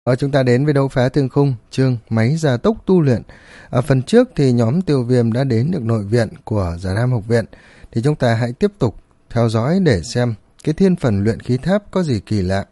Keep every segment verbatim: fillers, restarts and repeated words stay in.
Ở chúng ta đến với đấu phá thương khung, chương máy gia tốc tu luyện. Ở phần trước thì nhóm Tiêu Viêm đã đến được nội viện của Già Nam học viện. Thì chúng ta hãy tiếp tục theo dõi để xem cái thiên phần luyện khí tháp có gì kỳ lạ.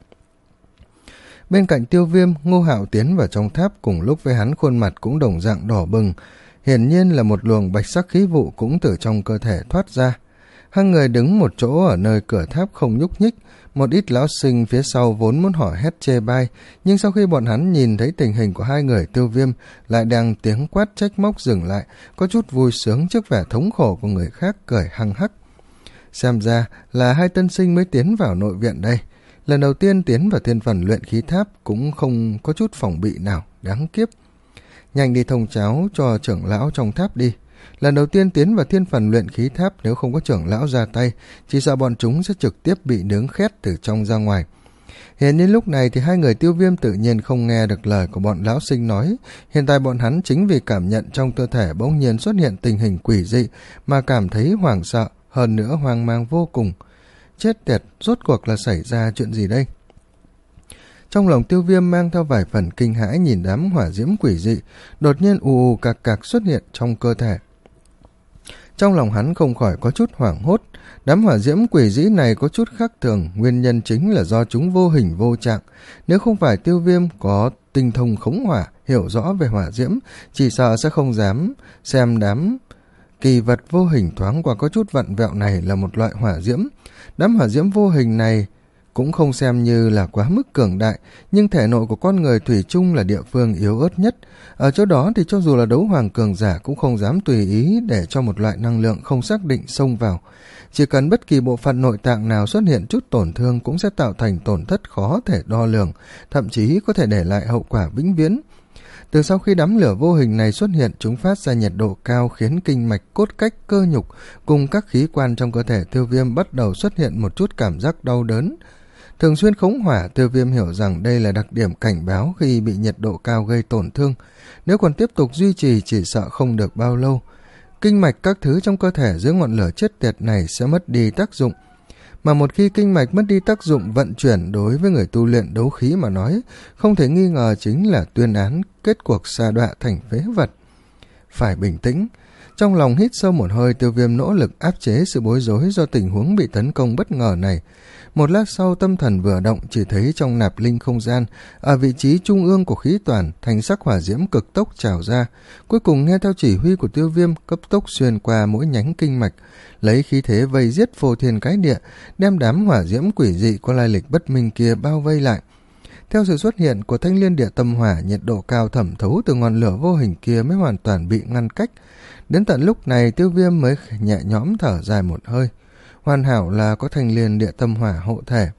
Bên cạnh Tiêu Viêm, Ngô Hạo tiến vào trong tháp cùng lúc với hắn, khuôn mặt cũng đồng dạng đỏ bừng. Hiển nhiên là một luồng bạch sắc khí vụ cũng từ trong cơ thể thoát ra. Hai người đứng một chỗ ở nơi cửa tháp không nhúc nhích. Một ít lão sinh phía sau vốn muốn hỏi hét chê bai, nhưng sau khi bọn hắn nhìn thấy tình hình của hai người Tiêu Viêm lại đang tiếng quát trách móc dừng lại, có chút vui sướng trước vẻ thống khổ của người khác, cười hăng hắc. Xem ra là hai tân sinh mới tiến vào nội viện đây. Lần đầu tiên tiến vào thiên phần luyện khí tháp cũng không có chút phòng bị nào, đáng kiếp. Nhanh đi thông cháo cho trưởng lão trong tháp đi. Lần đầu tiên tiến vào thiên phần luyện khí tháp, nếu không có trưởng lão ra tay, chỉ sợ bọn chúng sẽ trực tiếp bị nướng khét từ trong ra ngoài. Hiện nhiên lúc này thì hai người Tiêu Viêm tự nhiên không nghe được lời của bọn lão sinh nói. Hiện tại bọn hắn chính vì cảm nhận trong cơ thể bỗng nhiên xuất hiện tình hình quỷ dị mà cảm thấy hoảng sợ, hơn nữa hoang mang vô cùng. Chết tiệt, rốt cuộc là xảy ra chuyện gì đây? Trong lòng Tiêu Viêm mang theo vài phần kinh hãi nhìn đám hỏa diễm quỷ dị, đột nhiên ù ù cạc cạc xuất hiện trong cơ thể. Trong lòng hắn không khỏi có chút hoảng hốt, đám hỏa diễm quỷ dĩ này có chút khác thường, nguyên nhân chính là do chúng vô hình vô trạng. Nếu không phải Tiêu Viêm có tinh thông khống hỏa, hiểu rõ về hỏa diễm, chỉ sợ sẽ không dám xem đám kỳ vật vô hình thoáng qua có chút vặn vẹo này là một loại hỏa diễm. Đám hỏa diễm vô hình này cũng không xem như là quá mức cường đại, nhưng thể nội của con người thủy chung là địa phương yếu ớt nhất. Ở chỗ đó thì cho dù là đấu hoàng cường giả cũng không dám tùy ý để cho một loại năng lượng không xác định xông vào. Chỉ cần bất kỳ bộ phận nội tạng nào xuất hiện chút tổn thương cũng sẽ tạo thành tổn thất khó thể đo lường, thậm chí có thể để lại hậu quả vĩnh viễn. Từ sau khi đám lửa vô hình này xuất hiện, chúng phát ra nhiệt độ cao khiến kinh mạch, cốt cách, cơ nhục cùng các khí quan trong cơ thể Tiêu Viêm bắt đầu xuất hiện một chút cảm giác đau đớn. Thường xuyên khống hỏa, Tiêu Viêm hiểu rằng đây là đặc điểm cảnh báo khi bị nhiệt độ cao gây tổn thương. Nếu còn tiếp tục duy trì chỉ sợ không được bao lâu. Kinh mạch các thứ trong cơ thể dưới ngọn lửa chết tiệt này sẽ mất đi tác dụng. Mà một khi kinh mạch mất đi tác dụng vận chuyển, đối với người tu luyện đấu khí mà nói, không thể nghi ngờ chính là tuyên án kết cuộc sa đọa thành phế vật. Phải bình tĩnh. Trong lòng hít sâu một hơi, Tiêu Viêm nỗ lực áp chế sự bối rối do tình huống bị tấn công bất ngờ này. Một lát sau, tâm thần vừa động, chỉ thấy trong nạp linh không gian, ở vị trí trung ương của khí toàn, thành sắc hỏa diễm cực tốc trào ra, cuối cùng nghe theo chỉ huy của Tiêu Viêm cấp tốc xuyên qua mỗi nhánh kinh mạch, lấy khí thế vây giết phô thiên cái địa, đem đám hỏa diễm quỷ dị có lai lịch bất minh kia bao vây lại. Theo sự xuất hiện của thanh liên địa tâm hỏa, nhiệt độ cao thẩm thấu từ ngọn lửa vô hình kia mới hoàn toàn bị ngăn cách. Đến tận lúc này, Tiêu Viêm mới nhẹ nhõm thở dài một hơi. Hoàn hảo là có thanh liên địa tâm hỏa hộ thể.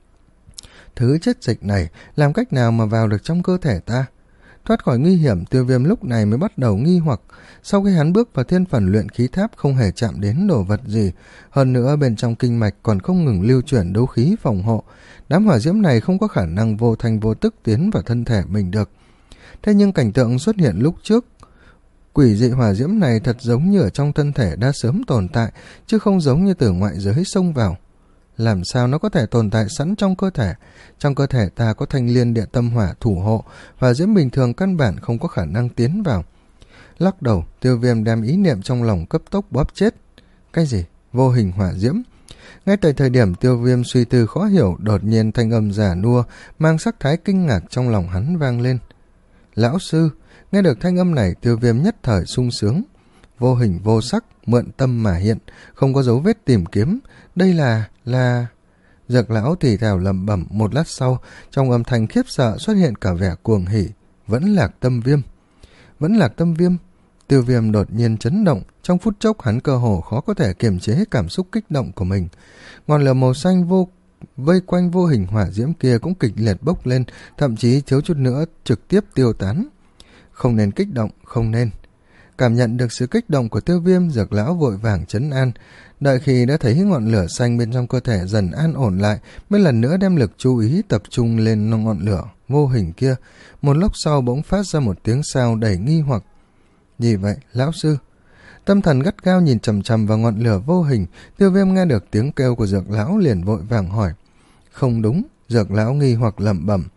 Thứ chất dịch này làm cách nào mà vào được trong cơ thể ta? Thoát khỏi nguy hiểm, Tiêu Viêm lúc này mới bắt đầu nghi hoặc. Sau khi hắn bước vào thiên phần luyện khí tháp không hề chạm đến đồ vật gì, hơn nữa bên trong kinh mạch còn không ngừng lưu chuyển đấu khí phòng hộ. Đám hỏa diễm này không có khả năng vô thanh vô tức tiến vào thân thể mình được. Thế nhưng cảnh tượng xuất hiện lúc trước, quỷ dị hỏa diễm này thật giống như ở trong thân thể đã sớm tồn tại, chứ không giống như từ ngoại giới xông vào. Làm sao nó có thể tồn tại sẵn trong cơ thể? Trong cơ thể ta có thanh liên địa tâm hỏa thủ hộ, hỏa diễm bình thường căn bản không có khả năng tiến vào. Lắc đầu, Tiêu Viêm đem ý niệm trong lòng cấp tốc bóp chết. Cái gì? Vô hình hỏa diễm? Ngay tại thời điểm Tiêu Viêm suy tư khó hiểu, đột nhiên thanh âm già nua mang sắc thái kinh ngạc trong lòng hắn vang lên. Lão sư! Nghe được thanh âm này, Tiêu Viêm nhất thời sung sướng. Vô hình vô sắc, mượn tâm mà hiện, không có dấu vết tìm kiếm. Đây là... là... Dược lão thì thào lẩm bẩm. Một lát sau, trong âm thanh khiếp sợ xuất hiện cả vẻ cuồng hỉ. Vẫn Lạc Tâm Viêm. Vẫn Lạc Tâm Viêm. Tiêu Viêm đột nhiên chấn động. Trong phút chốc hắn cơ hồ khó có thể kiềm chế cảm xúc kích động của mình. Ngọn lửa màu xanh vô vây quanh vô hình hỏa diễm kia cũng kịch liệt bốc lên, thậm chí thiếu chút nữa trực tiếp tiêu tán. Không nên kích động, không nên. Cảm nhận được sự kích động của Tiêu Viêm, Dược lão vội vàng trấn an. Đợi khi đã thấy ngọn lửa xanh bên trong cơ thể dần an ổn lại, mới lần nữa đem lực chú ý tập trung lên ngọn lửa vô hình kia. Một lúc sau bỗng phát ra một tiếng sao đầy nghi hoặc. Gì vậy, lão sư? Tâm thần gắt gao nhìn chằm chằm vào ngọn lửa vô hình. Tiêu Viêm nghe được tiếng kêu của Dược lão liền vội vàng hỏi. Không đúng, Dược lão nghi hoặc lẩm bẩm.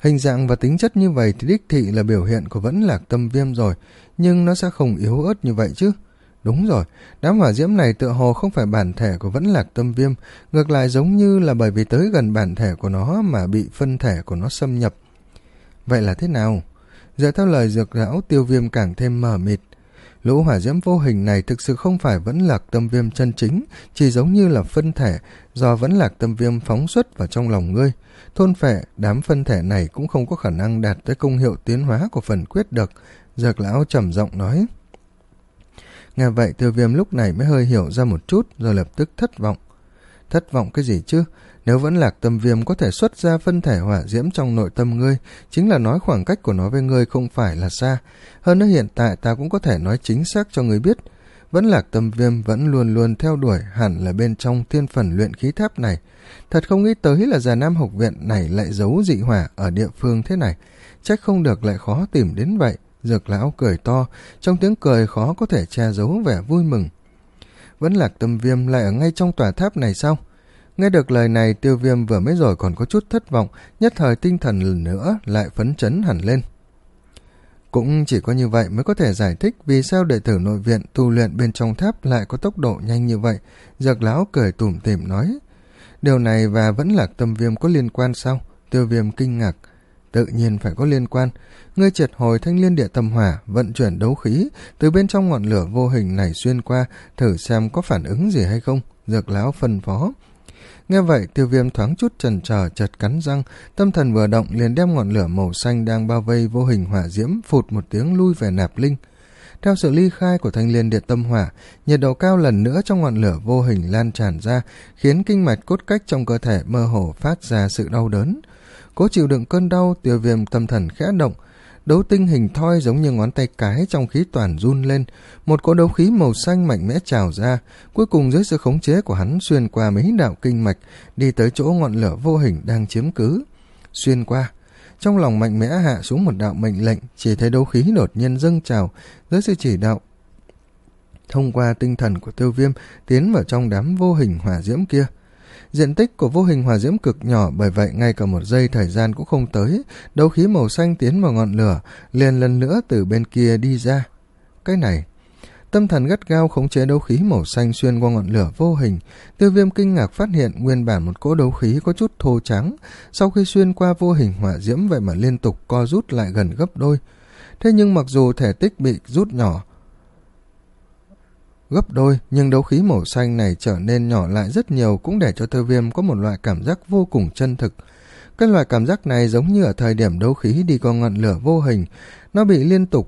Hình dạng và tính chất như vậy thì đích thị là biểu hiện của Vẫn Lạc Tâm Viêm rồi, nhưng nó sẽ không yếu ớt như vậy chứ. Đúng rồi, đám hỏa diễm này tựa hồ không phải bản thể của Vẫn Lạc Tâm Viêm, ngược lại giống như là bởi vì tới gần bản thể của nó mà bị phân thể của nó xâm nhập. Vậy là thế nào? Dựa theo lời Dược Lão, Tiêu Viêm càng thêm mờ mịt. Lũ hỏa diễm vô hình này thực sự không phải Vẫn Lạc Tâm Viêm chân chính, chỉ giống như là phân thể do Vẫn Lạc Tâm Viêm phóng xuất vào trong lòng ngươi. Thôn phệ đám phân thể này cũng không có khả năng đạt tới công hiệu tiến hóa của phần quyết được, Dược Lão trầm giọng nói. Nghe vậy Tiêu Viêm lúc này mới hơi hiểu ra một chút, rồi lập tức thất vọng. Thất vọng cái gì chứ? Nếu Vẫn Lạc Tâm Viêm có thể xuất ra phân thể hỏa diễm trong nội tâm ngươi, chính là nói khoảng cách của nó với ngươi không phải là xa. Hơn nữa hiện tại ta cũng có thể nói chính xác cho ngươi biết, Vẫn Lạc Tâm Viêm vẫn luôn luôn theo đuổi hẳn là bên trong thiên phần luyện khí tháp này. Thật không nghĩ tới là Già Nam Học Viện này lại giấu dị hỏa ở địa phương thế này. Trách không được lại khó tìm đến vậy. Dược Lão cười to, trong tiếng cười khó có thể che giấu vẻ vui mừng. Vẫn Lạc Tâm Viêm lại ở ngay trong tòa tháp này sao? Nghe được lời này, Tiêu Viêm vừa mới rồi còn có chút thất vọng, nhất thời tinh thần lần nữa lại phấn chấn hẳn lên. Cũng chỉ có như vậy mới có thể giải thích vì sao đệ tử nội viện tu luyện bên trong tháp lại có tốc độ nhanh như vậy. Dược Lão cười tủm tỉm nói. Điều này và Vẫn Lạc Tâm Viêm có liên quan sao? Tiêu Viêm kinh ngạc. Tự nhiên phải có liên quan. Ngươi triệt hồi Thanh Liên Địa Tâm Hỏa, vận chuyển đấu khí từ bên trong ngọn lửa vô hình này xuyên qua, thử xem có phản ứng gì hay không. Dược Lão phân phó. Nghe vậy Tiêu Viêm thoáng chút chần chờ, chợt cắn răng, tâm thần vừa động liền đem ngọn lửa màu xanh đang bao vây vô hình hỏa diễm phụt một tiếng lui về nạp linh. Theo sự ly khai của Thanh Liên Địa Tâm Hỏa, nhiệt độ cao lần nữa trong ngọn lửa vô hình lan tràn ra, khiến kinh mạch cốt cách trong cơ thể mơ hồ phát ra sự đau đớn. Cố chịu đựng cơn đau, Tiêu Viêm tâm thần khẽ động, đấu tinh hình thoi giống như ngón tay cái trong khí toàn run lên, một cỗ đấu khí màu xanh mạnh mẽ trào ra, cuối cùng dưới sự khống chế của hắn xuyên qua mấy đạo kinh mạch, đi tới chỗ ngọn lửa vô hình đang chiếm cứ. Xuyên qua, trong lòng mạnh mẽ hạ xuống một đạo mệnh lệnh, chỉ thấy đấu khí đột nhiên dâng trào, dưới sự chỉ đạo thông qua tinh thần của Tiêu Viêm tiến vào trong đám vô hình hỏa diễm kia. Diện tích của vô hình hỏa diễm cực nhỏ, bởi vậy ngay cả một giây thời gian cũng không tới, đấu khí màu xanh tiến vào ngọn lửa, liền lần nữa từ bên kia đi ra. Cái này, tâm thần gắt gao khống chế đấu khí màu xanh xuyên qua ngọn lửa vô hình. Tiêu Viêm kinh ngạc phát hiện nguyên bản một cỗ đấu khí có chút thô trắng, sau khi xuyên qua vô hình hỏa diễm vậy mà liên tục co rút lại gần gấp đôi. Thế nhưng mặc dù thể tích bị rút nhỏ gấp đôi, nhưng đấu khí màu xanh này trở nên nhỏ lại rất nhiều, cũng để cho Tiêu Viêm có một loại cảm giác vô cùng chân thực. Cái loại cảm giác này giống như ở thời điểm đấu khí đi qua ngọn lửa vô hình, nó bị liên tục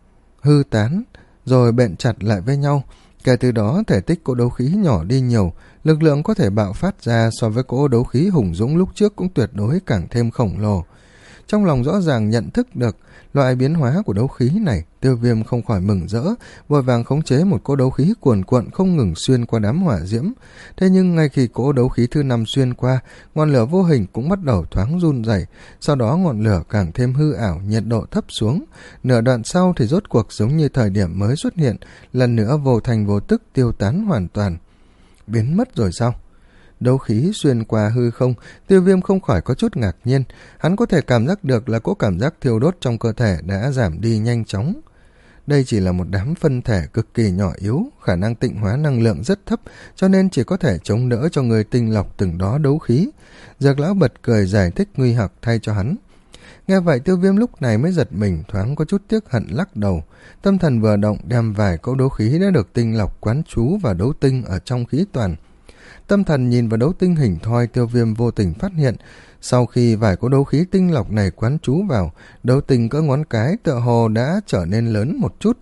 hư tán rồi bện chặt lại với nhau. Kể từ đó thể tích cỗ đấu khí nhỏ đi nhiều, lực lượng có thể bạo phát ra so với cỗ đấu khí hùng dũng lúc trước cũng tuyệt đối càng thêm khổng lồ. Trong lòng rõ ràng nhận thức được loại biến hóa của đấu khí này, Tiêu Viêm không khỏi mừng rỡ, vội vàng khống chế một cỗ đấu khí cuồn cuộn không ngừng xuyên qua đám hỏa diễm. Thế nhưng ngay khi cỗ đấu khí thứ năm xuyên qua, ngọn lửa vô hình cũng bắt đầu thoáng run rẩy, sau đó ngọn lửa càng thêm hư ảo, nhiệt độ thấp xuống. Nửa đoạn sau thì rốt cuộc giống như thời điểm mới xuất hiện, lần nữa vô thành vô tức tiêu tán hoàn toàn. Biến mất rồi sao? Đấu khí xuyên qua hư không, Tiêu Viêm không khỏi có chút ngạc nhiên, hắn có thể cảm giác được là cỗ cảm giác thiêu đốt trong cơ thể đã giảm đi nhanh chóng. Đây chỉ là một đám phân thể cực kỳ nhỏ yếu, khả năng tịnh hóa năng lượng rất thấp, cho nên chỉ có thể chống đỡ cho người tinh lọc từng đó đấu khí. Dược Lão bật cười giải thích nguy hoặc thay cho hắn. Nghe vậy Tiêu Viêm lúc này mới giật mình, thoáng có chút tiếc hận lắc đầu. Tâm thần vừa động đem vài cỗ đấu khí đã được tinh lọc quán trú vào đấu tinh ở trong khí toàn. Tâm thần nhìn vào đấu tinh hình thoi, Tiêu Viêm vô tình phát hiện, sau khi vài cỗ đấu khí tinh lọc này quán trú vào, đấu tinh cỡ ngón cái tựa hồ đã trở nên lớn một chút.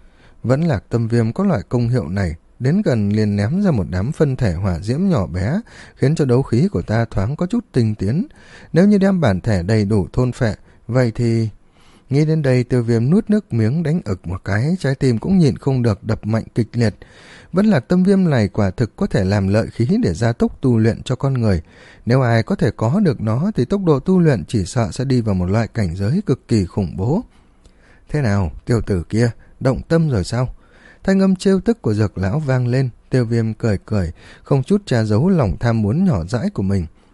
Vẫn Lạc Tâm Viêm có loại công hiệu này, đến gần liền ném ra một đám phân thể hỏa diễm nhỏ bé, khiến cho đấu khí của ta thoáng có chút tinh tiến. Nếu như đem bản thể đầy đủ thôn phệ, vậy thì... Nghĩ đến đây Tiêu Viêm nuốt nước miếng đánh ực một cái, trái tim cũng nhịn không được đập mạnh kịch liệt. Vẫn Lạc Tâm Viêm này quả thực có thể làm lợi khí để gia tốc tu luyện cho con người. Nếu ai có thể có được nó thì tốc độ tu luyện chỉ sợ sẽ đi vào một loại cảnh giới cực kỳ khủng bố. Thế nào, tiểu tử kia, động tâm rồi sao? Thanh âm trêu tức của Dược Lão vang lên, Tiêu Viêm cười cười, không chút che giấu lòng tham muốn nhỏ dãi của mình.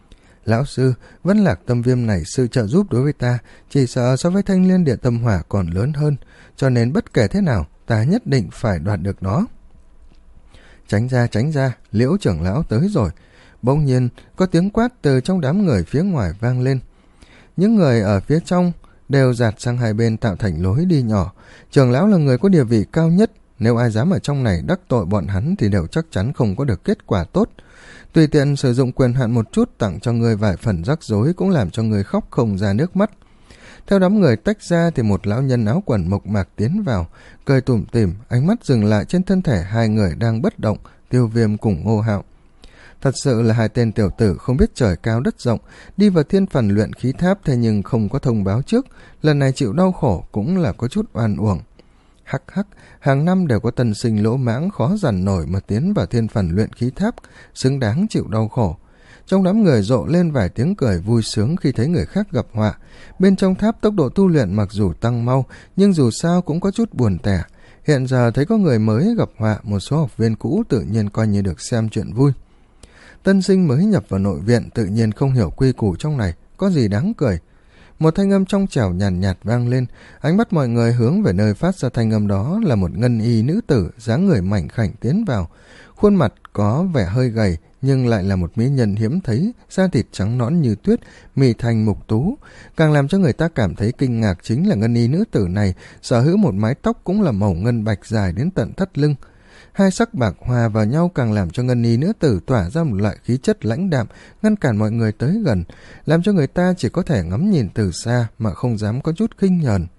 Lão sư, Vẫn Lạc Tâm Viêm này sự trợ giúp đối với ta chỉ sợ so với Thanh Liên Địa Tâm Hỏa còn lớn hơn, cho nên bất kể thế nào ta nhất định phải đoạt được nó. Tránh ra, tránh ra, Liễu trưởng lão tới rồi. Bỗng nhiên có tiếng quát từ trong đám người phía ngoài vang lên. Những người ở phía trong đều dạt sang hai bên tạo thành lối đi nhỏ. Trưởng lão là người có địa vị cao nhất, nếu ai dám ở trong này đắc tội bọn hắn thì đều chắc chắn không có được kết quả tốt. Tùy tiện sử dụng quyền hạn một chút tặng cho người vài phần rắc rối cũng làm cho người khóc không ra nước mắt. Theo đám người tách ra thì một lão nhân áo quần mộc mạc tiến vào, cười tủm tỉm, ánh mắt dừng lại trên thân thể hai người đang bất động, Tiêu Viêm cùng Ngô Hạo. Thật sự là hai tên tiểu tử không biết trời cao đất rộng, đi vào thiên phần luyện khí tháp thế nhưng không có thông báo trước, lần này chịu đau khổ cũng là có chút oan uổng. Hắc hắc, hàng năm đều có tân sinh lỗ mãng khó dằn nổi mà tiến vào thiên phần luyện khí tháp, xứng đáng chịu đau khổ. Trong đám người rộ lên vài tiếng cười vui sướng khi thấy người khác gặp họa. Bên trong tháp tốc độ tu luyện mặc dù tăng mau, nhưng dù sao cũng có chút buồn tẻ. Hiện giờ thấy có người mới gặp họa, một số học viên cũ tự nhiên coi như được xem chuyện vui. Tân sinh mới nhập vào nội viện tự nhiên không hiểu quy củ trong này, có gì đáng cười. Một thanh âm trong trẻo nhàn nhạt, nhạt vang lên, ánh mắt mọi người hướng về nơi phát ra thanh âm đó là một ngân y nữ tử, dáng người mảnh khảnh tiến vào. Khuôn mặt có vẻ hơi gầy, nhưng lại là một mỹ nhân hiếm thấy, da thịt trắng nõn như tuyết, mì thành mục tú. Càng làm cho người ta cảm thấy kinh ngạc chính là ngân y nữ tử này sở hữu một mái tóc cũng là màu ngân bạch dài đến tận thắt lưng. Hai sắc bạc hòa vào nhau càng làm cho ngân y nữ tử tỏa ra một loại khí chất lãnh đạm, ngăn cản mọi người tới gần, làm cho người ta chỉ có thể ngắm nhìn từ xa mà không dám có chút khinh nhờn.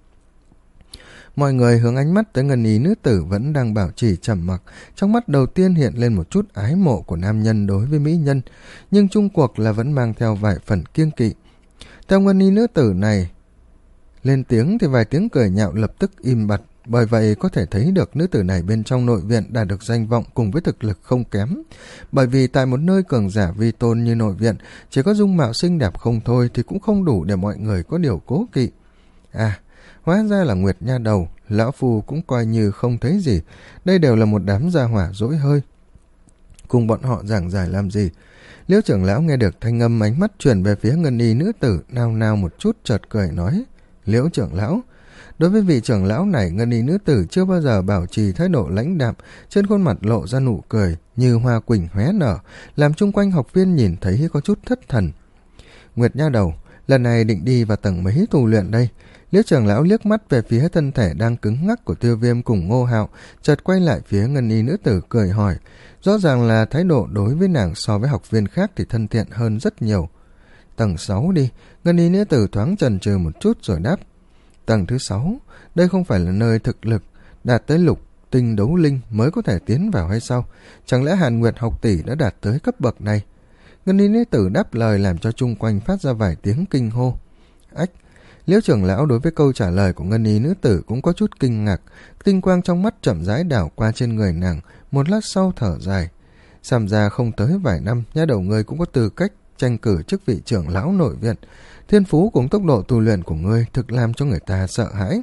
Mọi người hướng ánh mắt tới ngân y nữ tử vẫn đang bảo trì trầm mặc, trong mắt đầu tiên hiện lên một chút ái mộ của nam nhân đối với mỹ nhân, nhưng chung cuộc là vẫn mang theo vài phần kiêng kỵ. Theo ngân y nữ tử này lên tiếng thì vài tiếng cười nhạo lập tức im bặt, bởi vậy có thể thấy được nữ tử này bên trong nội viện đã được danh vọng cùng với thực lực không kém. Bởi vì tại một nơi cường giả vi tôn như nội viện, chỉ có dung mạo xinh đẹp không thôi thì cũng không đủ để mọi người có điều cố kỵ. À, hóa ra là Nguyệt Nha Đầu, lão phu cũng coi như không thấy gì, đây đều là một đám gia hỏa dỗi hơi. Cùng bọn họ giảng giải làm gì? Liễu trưởng lão nghe được thanh âm, ánh mắt chuyển về phía ngân y nữ tử, nao nao một chút chợt cười nói: Liễu trưởng lão. Đối với vị trưởng lão này, ngân y nữ tử chưa bao giờ bảo trì thái độ lãnh đạm, trên khuôn mặt lộ ra nụ cười như hoa quỳnh hóe nở, làm chung quanh học viên nhìn thấy có chút thất thần. Nguyệt Nha Đầu, lần này định đi vào tầng mấy tu luyện đây? Liễu trưởng lão liếc mắt về phía thân thể đang cứng ngắc của Tiêu Viêm cùng Ngô Hạo, chợt quay lại phía ngân y nữ tử cười hỏi, rõ ràng là thái độ đối với nàng so với học viên khác thì thân thiện hơn rất nhiều. Tầng sáu đi. Ngân y nữ tử thoáng chần chừ một chút rồi đáp. Tầng thứ sáu, đây không phải là nơi thực lực đạt tới lục tinh đấu linh mới có thể tiến vào hay sao? Chẳng lẽ Hàn Nguyệt học tỷ đã đạt tới cấp bậc này? Ngân y nữ tử đáp lời làm cho chung quanh phát ra vài tiếng kinh hô. Ách! Liễu trưởng lão đối với câu trả lời của ngân y nữ tử cũng có chút kinh ngạc, tinh quang trong mắt chậm rãi đảo qua trên người nàng, một lát sau thở dài. Xem ra không tới vài năm, nha đầu ngươi cũng có tư cách tranh cử chức vị trưởng lão nội viện. Thiên phú cùng tốc độ tu luyện của ngươi thực làm cho người ta sợ hãi.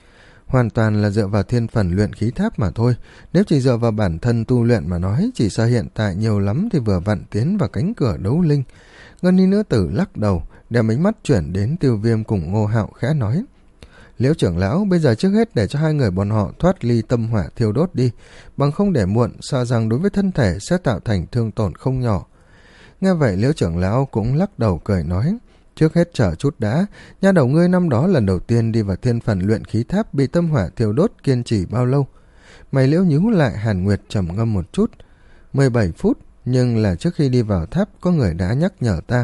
Hoàn toàn là dựa vào thiên phần luyện khí tháp mà thôi. Nếu chỉ dựa vào bản thân tu luyện mà nói, chỉ sợ hiện tại nhiều lắm thì vừa vặn tiến vào cánh cửa đấu linh. Ngân y nữ tử lắc đầu, đem ánh mắt chuyển đến Tiêu Viêm cùng Ngô Hạo khẽ nói. Liễu trưởng lão, bây giờ trước hết để cho hai người bọn họ thoát ly tâm hỏa thiêu đốt đi, bằng không để muộn, sợ rằng đối với thân thể sẽ tạo thành thương tổn không nhỏ. Nghe vậy Liễu trưởng lão cũng lắc đầu cười nói, trước hết chờ chút đã, nha đầu ngươi năm đó lần đầu tiên đi vào thiên phần luyện khí tháp bị tâm hỏa thiêu đốt kiên trì bao lâu? Mày Liễu nhíu lại, Hàn Nguyệt trầm ngâm một chút. mười bảy phút, nhưng là trước khi đi vào tháp có người đã nhắc nhở ta.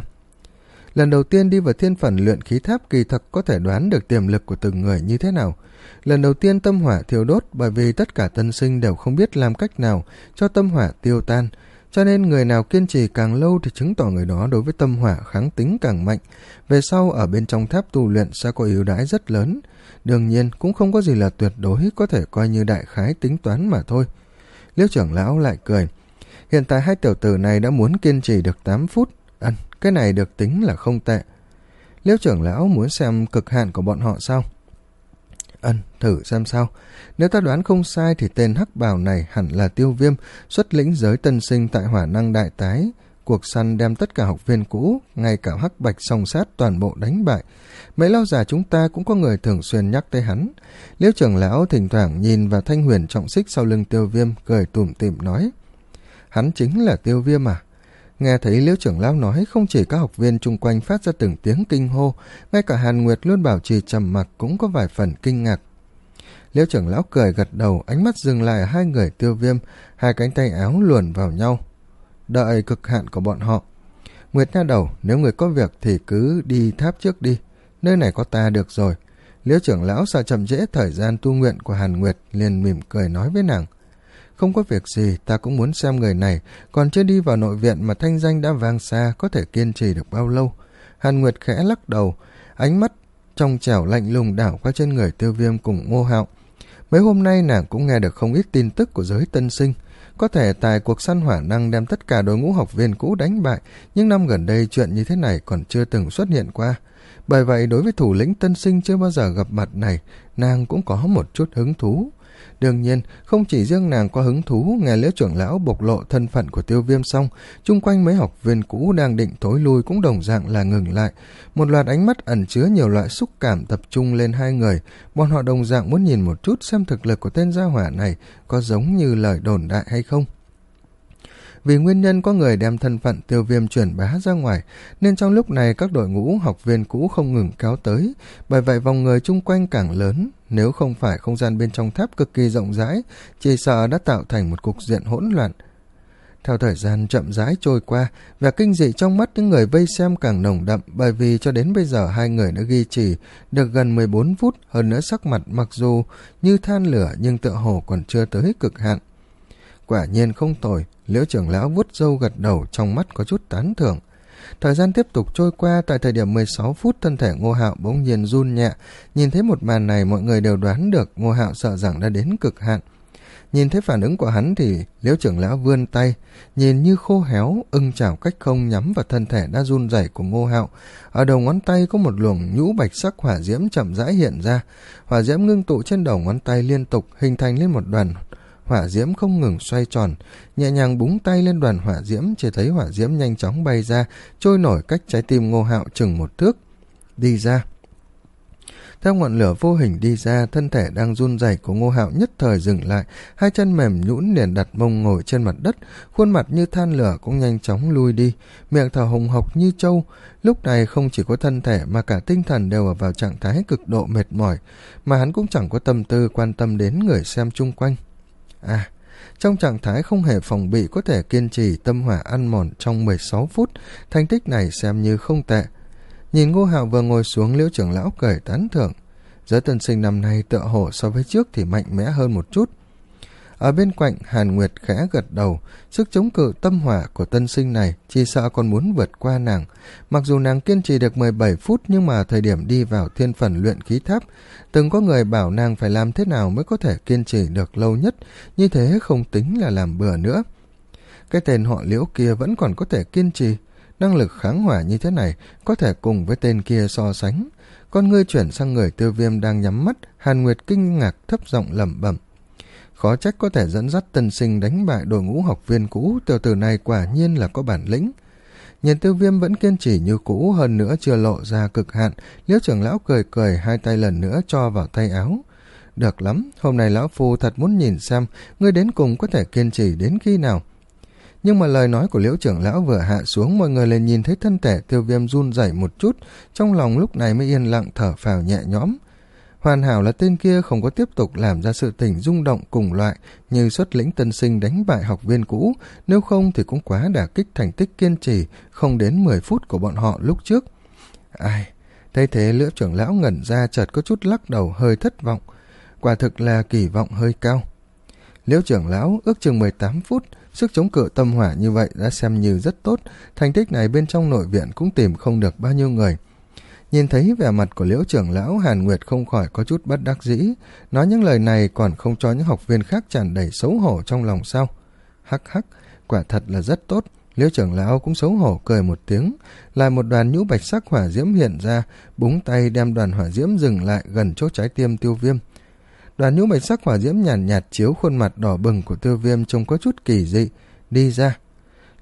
Lần đầu tiên đi vào thiên phần luyện khí tháp kỳ thực có thể đoán được tiềm lực của từng người như thế nào. Lần đầu tiên tâm hỏa thiêu đốt bởi vì tất cả tân sinh đều không biết làm cách nào cho tâm hỏa tiêu tan, cho nên người nào kiên trì càng lâu thì chứng tỏ người đó đối với tâm hỏa kháng tính càng mạnh. Về sau ở bên trong tháp tu luyện sẽ có ưu đãi rất lớn. Đương nhiên cũng không có gì là tuyệt đối, có thể coi như đại khái tính toán mà thôi. Liễu trưởng lão lại cười. Hiện tại hai tiểu tử này đã muốn kiên trì được tám phút. Ân, cái này được tính là không tệ. Liễu trưởng lão muốn xem cực hạn của bọn họ sao? Ân, thử xem sao. Nếu ta đoán không sai thì tên hắc bào này hẳn là Tiêu Viêm, xuất lĩnh giới tân sinh tại hỏa năng đại tái cuộc săn đem tất cả học viên cũ, ngay cả Hắc Bạch Song Sát toàn bộ đánh bại. Mấy lão già chúng ta cũng có người thường xuyên nhắc tới hắn. Liễu trưởng lão thỉnh thoảng nhìn vào thanh huyền trọng xích sau lưng Tiêu Viêm, cười tủm tỉm nói: hắn chính là Tiêu Viêm à? Nghe thấy Liễu trưởng lão nói, không chỉ các học viên chung quanh phát ra từng tiếng kinh hô, ngay cả Hàn Nguyệt luôn bảo trì trầm mặc cũng có vài phần kinh ngạc. Liễu trưởng lão cười gật đầu, ánh mắt dừng lại ở hai người Tiêu Viêm, hai cánh tay áo luồn vào nhau, đợi cực hạn của bọn họ. Nguyệt nha đầu, nếu người có việc thì cứ đi tháp trước đi, nơi này có ta được rồi. Liễu trưởng lão sợ chậm trễ thời gian tu nguyện của Hàn Nguyệt, liền mỉm cười nói với nàng: không có việc gì, ta cũng muốn xem người này còn chưa đi vào nội viện mà thanh danh đã vang xa có thể kiên trì được bao lâu. Hàn Nguyệt khẽ lắc đầu, ánh mắt trong trẻo lạnh lùng đảo qua trên người Tiêu Viêm cùng Ngô Hạo. Mấy hôm nay nàng cũng nghe được không ít tin tức của giới tân sinh. Có thể tại cuộc săn hỏa năng đem tất cả đội ngũ học viên cũ đánh bại, nhưng năm gần đây chuyện như thế này còn chưa từng xuất hiện qua. Bởi vậy đối với thủ lĩnh tân sinh chưa bao giờ gặp mặt này, nàng cũng có một chút hứng thú. Đương nhiên, không chỉ riêng nàng có hứng thú, nghe Liễu trưởng lão bộc lộ thân phận của Tiêu Viêm xong, chung quanh mấy học viên cũ đang định thối lui cũng đồng dạng là ngừng lại. Một loạt ánh mắt ẩn chứa nhiều loại xúc cảm tập trung lên hai người, bọn họ đồng dạng muốn nhìn một chút xem thực lực của tên gia hỏa này có giống như lời đồn đại hay không. Vì nguyên nhân có người đem thân phận Tiêu Viêm truyền bá ra ngoài, nên trong lúc này các đội ngũ học viên cũ không ngừng kéo tới, bởi vậy vòng người chung quanh càng lớn. Nếu không phải không gian bên trong tháp cực kỳ rộng rãi, chỉ sợ đã tạo thành một cục diện hỗn loạn. Theo thời gian chậm rãi trôi qua, vẻ kinh dị trong mắt những người vây xem càng nồng đậm, bởi vì cho đến bây giờ hai người đã ghi trì được gần mười bốn phút, hơn nữa sắc mặt mặc dù như than lửa nhưng tựa hồ còn chưa tới cực hạn. Quả nhiên không tồi, Liễu trưởng lão vuốt râu gật đầu, trong mắt có chút tán thưởng. Thời gian tiếp tục trôi qua, tại thời điểm mười sáu phút, thân thể Ngô Hạo bỗng nhiên run nhẹ. Nhìn thấy một màn này, mọi người đều đoán được Ngô Hạo sợ rằng đã đến cực hạn. Nhìn thấy phản ứng của hắn thì Liễu trưởng lão vươn tay, nhìn như khô héo, ưng chảo cách không nhắm vào thân thể đã run rẩy của Ngô Hạo. Ở đầu ngón tay có một luồng nhũ bạch sắc hỏa diễm chậm rãi hiện ra, hỏa diễm ngưng tụ trên đầu ngón tay liên tục hình thành lên một đoàn hỏa diễm không ngừng xoay tròn. Nhẹ nhàng búng tay lên đoàn hỏa diễm, chỉ thấy hỏa diễm nhanh chóng bay ra, trôi nổi cách trái tim Ngô Hạo chừng một thước đi ra. Theo ngọn lửa vô hình đi ra, thân thể đang run rẩy của Ngô Hạo nhất thời dừng lại, hai chân mềm nhũn liền đặt mông ngồi trên mặt đất, khuôn mặt như than lửa cũng nhanh chóng lui đi, miệng thở hồng hộc như trâu. Lúc này không chỉ có thân thể mà cả tinh thần đều ở vào trạng thái cực độ mệt mỏi, mà hắn cũng chẳng có tâm tư quan tâm đến người xem chung quanh. À, trong trạng thái không hề phòng bị có thể kiên trì tâm hỏa ăn mòn trong mười sáu phút, thành tích này xem như không tệ. Nhìn Ngô Hạo vừa ngồi xuống, Liễu trưởng lão cười tán thưởng. Giới tân sinh năm nay tựa hồ so với trước thì mạnh mẽ hơn một chút. Ở bên cạnh, Hàn Nguyệt khẽ gật đầu, sức chống cự tâm hỏa của tân sinh này chỉ sợ còn muốn vượt qua nàng. Mặc dù nàng kiên trì được mười bảy phút, nhưng mà thời điểm đi vào thiên phần luyện khí tháp, từng có người bảo nàng phải làm thế nào mới có thể kiên trì được lâu nhất, như thế không tính là làm bừa nữa. Cái tên họ Liễu kia vẫn còn có thể kiên trì, năng lực kháng hỏa như thế này có thể cùng với tên kia so sánh. Con ngươi chuyển sang người Tiêu Viêm đang nhắm mắt, Hàn Nguyệt kinh ngạc thấp giọng lẩm bẩm. Khó trách có thể dẫn dắt tân sinh đánh bại đội ngũ học viên cũ, tiểu tử này quả nhiên là có bản lĩnh. Nhìn Tiêu Viêm vẫn kiên trì như cũ, hơn nữa chưa lộ ra cực hạn, Liễu trưởng lão cười cười, hai tay lần nữa cho vào tay áo. Được lắm, hôm nay lão phu thật muốn nhìn xem ngươi đến cùng có thể kiên trì đến khi nào. Nhưng mà lời nói của Liễu trưởng lão vừa hạ xuống, mọi người liền nhìn thấy thân thể Tiêu Viêm run rẩy một chút, trong lòng lúc này mới yên lặng thở phào nhẹ nhõm. Hoàn hảo là tên kia không có tiếp tục làm ra sự tình rung động cùng loại như xuất lĩnh tân sinh đánh bại học viên cũ, nếu không thì cũng quá đả kích thành tích kiên trì không đến mười phút của bọn họ lúc trước. Ai, thấy thế Liễu trưởng lão ngẩn ra, chợt có chút lắc đầu, hơi thất vọng. Quả thực là kỳ vọng hơi cao. Liễu trưởng lão ước chừng mười tám phút, sức chống cự tâm hỏa như vậy đã xem như rất tốt, thành tích này bên trong nội viện cũng tìm không được bao nhiêu người. Nhìn thấy vẻ mặt của Liễu trưởng lão, Hàn Nguyệt không khỏi có chút bất đắc dĩ, nói những lời này còn không cho những học viên khác tràn đầy xấu hổ trong lòng sao? Hắc hắc, quả thật là rất tốt. Liễu trưởng lão cũng xấu hổ cười một tiếng, lại một đoàn nhũ bạch sắc hỏa diễm hiện ra, búng tay đem đoàn hỏa diễm dừng lại gần chỗ trái tim Tiêu Viêm. Đoàn nhũ bạch sắc hỏa diễm nhàn nhạt, nhạt chiếu khuôn mặt đỏ bừng của Tiêu Viêm trông có chút kỳ dị, đi ra.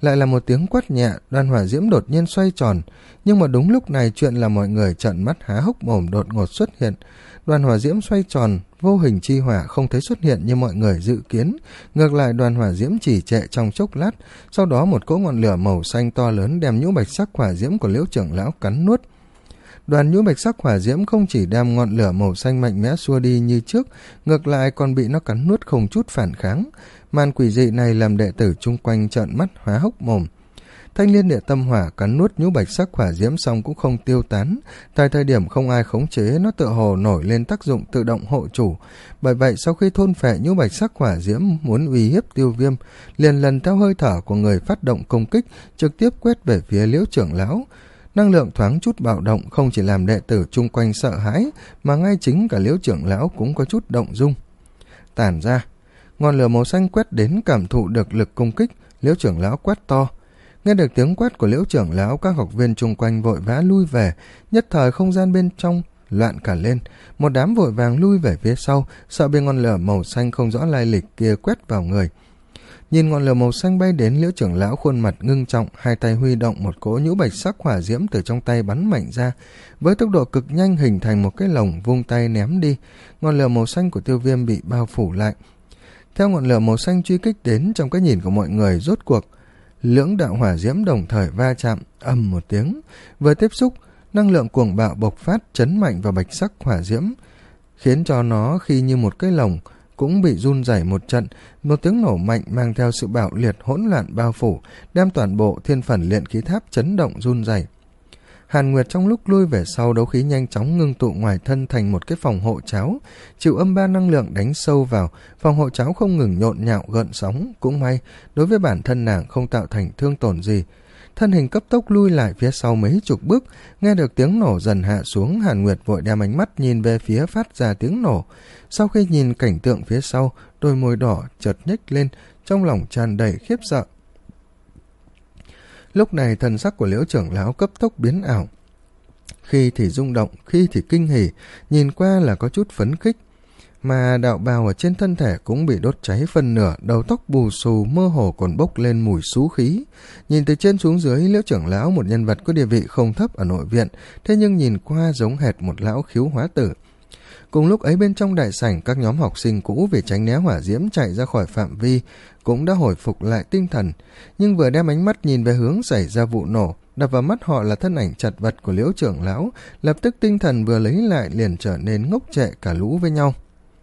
Lại là một tiếng quát nhẹ, đoàn hỏa diễm đột nhiên xoay tròn, nhưng mà đúng lúc này chuyện là mọi người trợn mắt há hốc mồm đột ngột xuất hiện. Đoàn hỏa diễm xoay tròn, vô hình chi hỏa không thấy xuất hiện như mọi người dự kiến, ngược lại đoàn hỏa diễm chỉ trệ trong chốc lát, sau đó một cỗ ngọn lửa màu xanh to lớn đem nhũ bạch sắc hỏa diễm của Liễu trưởng lão cắn nuốt. Đoàn nhũ bạch sắc hỏa diễm không chỉ đem ngọn lửa màu xanh mạnh mẽ xua đi như trước, ngược lại còn bị nó cắn nuốt không chút phản kháng. Màn quỷ dị này làm đệ tử chung quanh trợn mắt há hốc mồm. Thanh liên địa tâm hỏa cắn nuốt nhũ bạch sắc hỏa diễm xong cũng không tiêu tán, tại thời điểm không ai khống chế, nó tựa hồ nổi lên tác dụng tự động hộ chủ. Bởi vậy sau khi thôn phệ nhũ bạch sắc hỏa diễm muốn uy hiếp Tiêu Viêm, liền lần theo hơi thở của người phát động công kích, trực tiếp quét về phía Liễu trưởng lão. Năng lượng thoáng chút bạo động không chỉ làm đệ tử chung quanh sợ hãi, mà ngay chính cả Liễu trưởng lão cũng có chút động dung. Tản ra, ngọn lửa màu xanh quét đến, cảm thụ được lực công kích, Liễu trưởng lão quát to. Nghe được tiếng quát của Liễu trưởng lão, các học viên chung quanh vội vã lui về, nhất thời không gian bên trong loạn cả lên, một đám vội vàng lui về phía sau, sợ bị ngọn lửa màu xanh không rõ lai lịch kia quét vào người. Nhìn ngọn lửa màu xanh bay đến, Liễu trưởng lão khuôn mặt ngưng trọng, hai tay huy động một cỗ nhũ bạch sắc hỏa diễm từ trong tay bắn mạnh ra, với tốc độ cực nhanh hình thành một cái lồng, vung tay ném đi. Ngọn lửa màu xanh của Tiêu Viêm bị bao phủ lại. Theo ngọn lửa màu xanh truy kích đến, trong cái nhìn của mọi người rốt cuộc lưỡng đạo hỏa diễm đồng thời va chạm, ầm một tiếng, vừa tiếp xúc, năng lượng cuồng bạo bộc phát chấn mạnh vào bạch sắc hỏa diễm, khiến cho nó khi như một cái lồng cũng bị run rẩy một trận. Một tiếng nổ mạnh mang theo sự bạo liệt hỗn loạn bao phủ, đem toàn bộ thiên phần luyện khí tháp chấn động run rẩy. Hàn Nguyệt trong lúc lui về sau, đấu khí nhanh chóng ngưng tụ ngoài thân thành một cái phòng hộ cháo, chịu âm ba năng lượng đánh sâu vào, phòng hộ cháo không ngừng nhộn nhạo gợn sóng. Cũng may đối với bản thân nàng không tạo thành thương tổn gì. Thân hình cấp tốc lui lại phía sau mấy chục bước. Nghe được tiếng nổ dần hạ xuống, Hàn Nguyệt vội đem ánh mắt nhìn về phía phát ra tiếng nổ. Sau khi nhìn cảnh tượng phía sau, đôi môi đỏ chợt nhếch lên, trong lòng tràn đầy khiếp sợ. Lúc này thần sắc của Liễu trưởng lão cấp tốc biến ảo, khi thì rung động, khi thì kinh hỉ, nhìn qua là có chút phấn khích. Mà đạo bào ở trên thân thể cũng bị đốt cháy phân nửa, đầu tóc bù xù, mơ hồ còn bốc lên mùi xú khí. Nhìn từ trên xuống dưới, Liễu trưởng lão một nhân vật có địa vị không thấp ở nội viện, thế nhưng nhìn qua giống hệt một lão khiếu hóa tử. Cùng lúc ấy bên trong đại sảnh, các nhóm học sinh cũ vì tránh né hỏa diễm chạy ra khỏi phạm vi cũng đã hồi phục lại tinh thần, nhưng vừa đem ánh mắt nhìn về hướng xảy ra vụ nổ, đập vào mắt họ là thân ảnh chật vật của Liễu trưởng lão, lập tức tinh thần vừa lấy lại liền trở nên ngốc trệ cả lũ với nhau.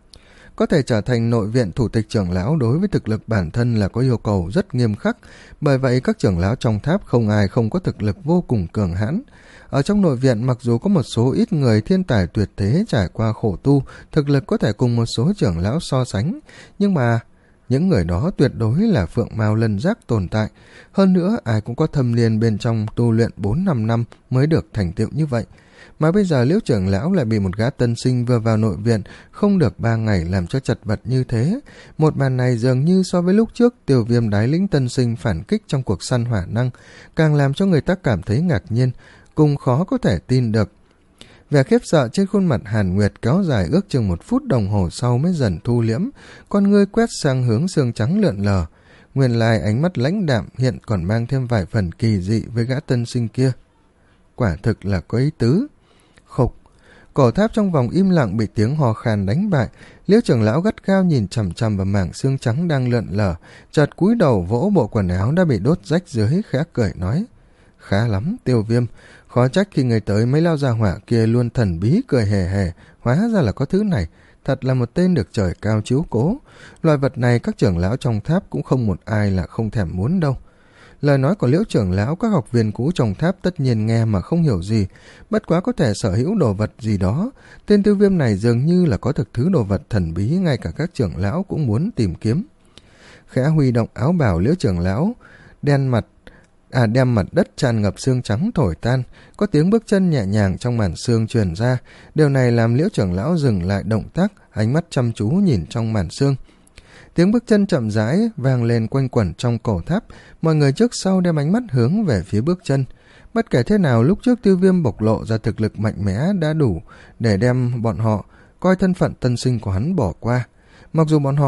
Có thể trở thành nội viện thủ tịch trưởng lão đối với thực lực bản thân là có yêu cầu rất nghiêm khắc, bởi vậy các trưởng lão trong tháp không ai không có thực lực vô cùng cường hãn. Ở trong nội viện, mặc dù có một số ít người thiên tài tuyệt thế trải qua khổ tu, thực lực có thể cùng một số trưởng lão so sánh, nhưng mà những người đó tuyệt đối là phượng mao lân giác tồn tại. Hơn nữa, ai cũng có thâm niên bên trong tu luyện bốn năm năm mới được thành tựu như vậy. Mà bây giờ Liễu trưởng lão lại bị một gã tân sinh vừa vào nội viện không được ba ngày làm cho chật vật như thế. Một màn này dường như so với lúc trước Tiêu Viêm đái lĩnh tân sinh phản kích trong cuộc săn hỏa năng, càng làm cho người ta cảm thấy ngạc nhiên, cùng khó có thể tin được. Vẻ khiếp sợ trên khuôn mặt Hàn Nguyệt kéo dài ước chừng một phút đồng hồ sau mới dần thu liễm, con ngươi quét sang hướng xương trắng lượn lờ. Nguyên lai ánh mắt lãnh đạm hiện còn mang thêm vài phần kỳ dị với gã tân sinh kia. Quả thực là có ý tứ. Khục, cổ tháp trong vòng im lặng bị tiếng hò khan đánh bại. Liễu trưởng lão gắt gao nhìn chằm chằm vào mảng xương trắng đang lượn lờ, chợt cúi đầu vỗ bộ quần áo đã bị đốt rách dưới, khẽ cười nói: Khá lắm, Tiêu Viêm, khó trách khi người tới mấy lao gia hỏa kia luôn thần bí cười hề hề, hóa ra là có thứ này, thật là một tên được trời cao chiếu cố. Loại vật này các trưởng lão trong tháp cũng không một ai là không thèm muốn đâu. Lời nói của Liễu trưởng lão các học viên cũ trong tháp tất nhiên nghe mà không hiểu gì, bất quá có thể sở hữu đồ vật gì đó. Tên Tiêu Viêm này dường như là có thực thứ đồ vật thần bí ngay cả các trưởng lão cũng muốn tìm kiếm. Khẽ huy động áo bào, Liễu trưởng lão đen mặt à đem mặt đất tràn ngập xương trắng thổi tan, có tiếng bước chân nhẹ nhàng trong màn xương truyền ra. Điều này làm Liễu trưởng lão dừng lại động tác, ánh mắt chăm chú nhìn trong màn xương. Tiếng bước chân chậm rãi vang lên quanh quẩn trong cổ tháp, mọi người trước sau đem ánh mắt hướng về phía bước chân. Bất kể thế nào, lúc trước Tiêu Viêm bộc lộ ra thực lực mạnh mẽ đã đủ để đem bọn họ coi thân phận tân sinh của hắn bỏ qua. Mặc dù bọn họ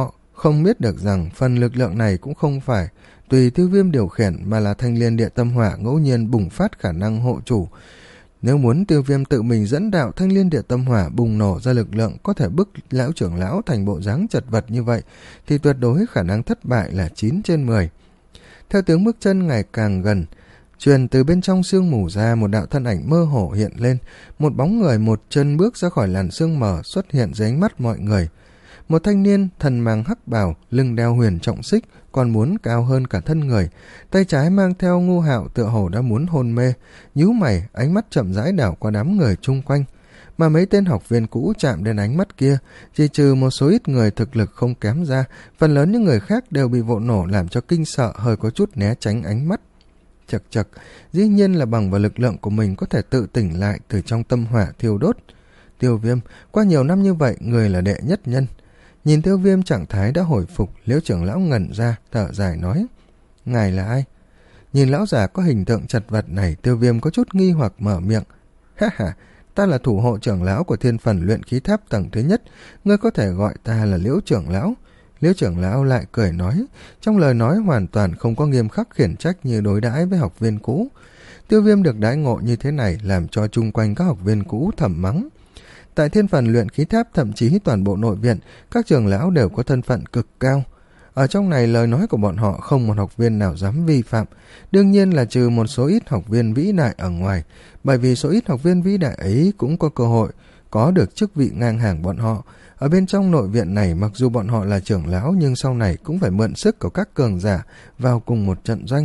không biết được rằng phần lực lượng này cũng không phải tùy Tiêu Viêm điều khiển, mà là thanh liên địa tâm hỏa ngẫu nhiên bùng phát khả năng hộ chủ. Nếu muốn Tiêu Viêm tự mình dẫn đạo thanh liên địa tâm hỏa bùng nổ ra lực lượng có thể bức lão trưởng lão thành bộ dáng chật vật như vậy, thì tuyệt đối khả năng thất bại là chín trên mười. Theo tiếng bước chân ngày càng gần, truyền từ bên trong sương mù ra, một đạo thân ảnh mơ hồ hiện lên, một bóng người một chân bước ra khỏi làn sương mờ xuất hiện dưới ánh mắt mọi người. Một thanh niên thần mang hắc bào, lưng đeo huyền trọng xích, còn muốn cao hơn cả thân người, tay trái mang theo Ngô Hạo tựa hồ đã muốn hôn mê, nhíu mày, ánh mắt chậm rãi đảo qua đám người chung quanh. Mà mấy tên học viên cũ chạm đến ánh mắt kia, chỉ trừ một số ít người thực lực không kém ra, phần lớn những người khác đều bị vụ nổ làm cho kinh sợ, hơi có chút né tránh ánh mắt. Chật chật, dĩ nhiên là bằng vào lực lượng của mình có thể tự tỉnh lại từ trong tâm hỏa thiêu đốt. Tiêu Viêm, qua nhiều năm như vậy, người là đệ nhất nhân. Nhìn Tiêu Viêm trạng thái đã hồi phục, Liễu trưởng lão ngẩn ra, thở dài nói: Ngài là ai? Nhìn lão già có hình tượng chật vật này, Tiêu Viêm có chút nghi hoặc mở miệng: Ha ha, ta là thủ hộ trưởng lão của thiên phần luyện khí tháp tầng thứ nhất, ngươi có thể gọi ta là Liễu trưởng lão. Liễu trưởng lão lại cười nói, trong lời nói hoàn toàn không có nghiêm khắc khiển trách như đối đãi với học viên cũ. Tiêu Viêm được đãi ngộ như thế này làm cho chung quanh các học viên cũ thầm mắng. Tại thiên phần luyện khí tháp, thậm chí toàn bộ nội viện, các trưởng lão đều có thân phận cực cao. Ở trong này lời nói của bọn họ không một học viên nào dám vi phạm, đương nhiên là trừ một số ít học viên vĩ đại ở ngoài, bởi vì số ít học viên vĩ đại ấy cũng có cơ hội có được chức vị ngang hàng bọn họ. Ở bên trong nội viện này, mặc dù bọn họ là trưởng lão nhưng sau này cũng phải mượn sức của các cường giả vào cùng một trận doanh.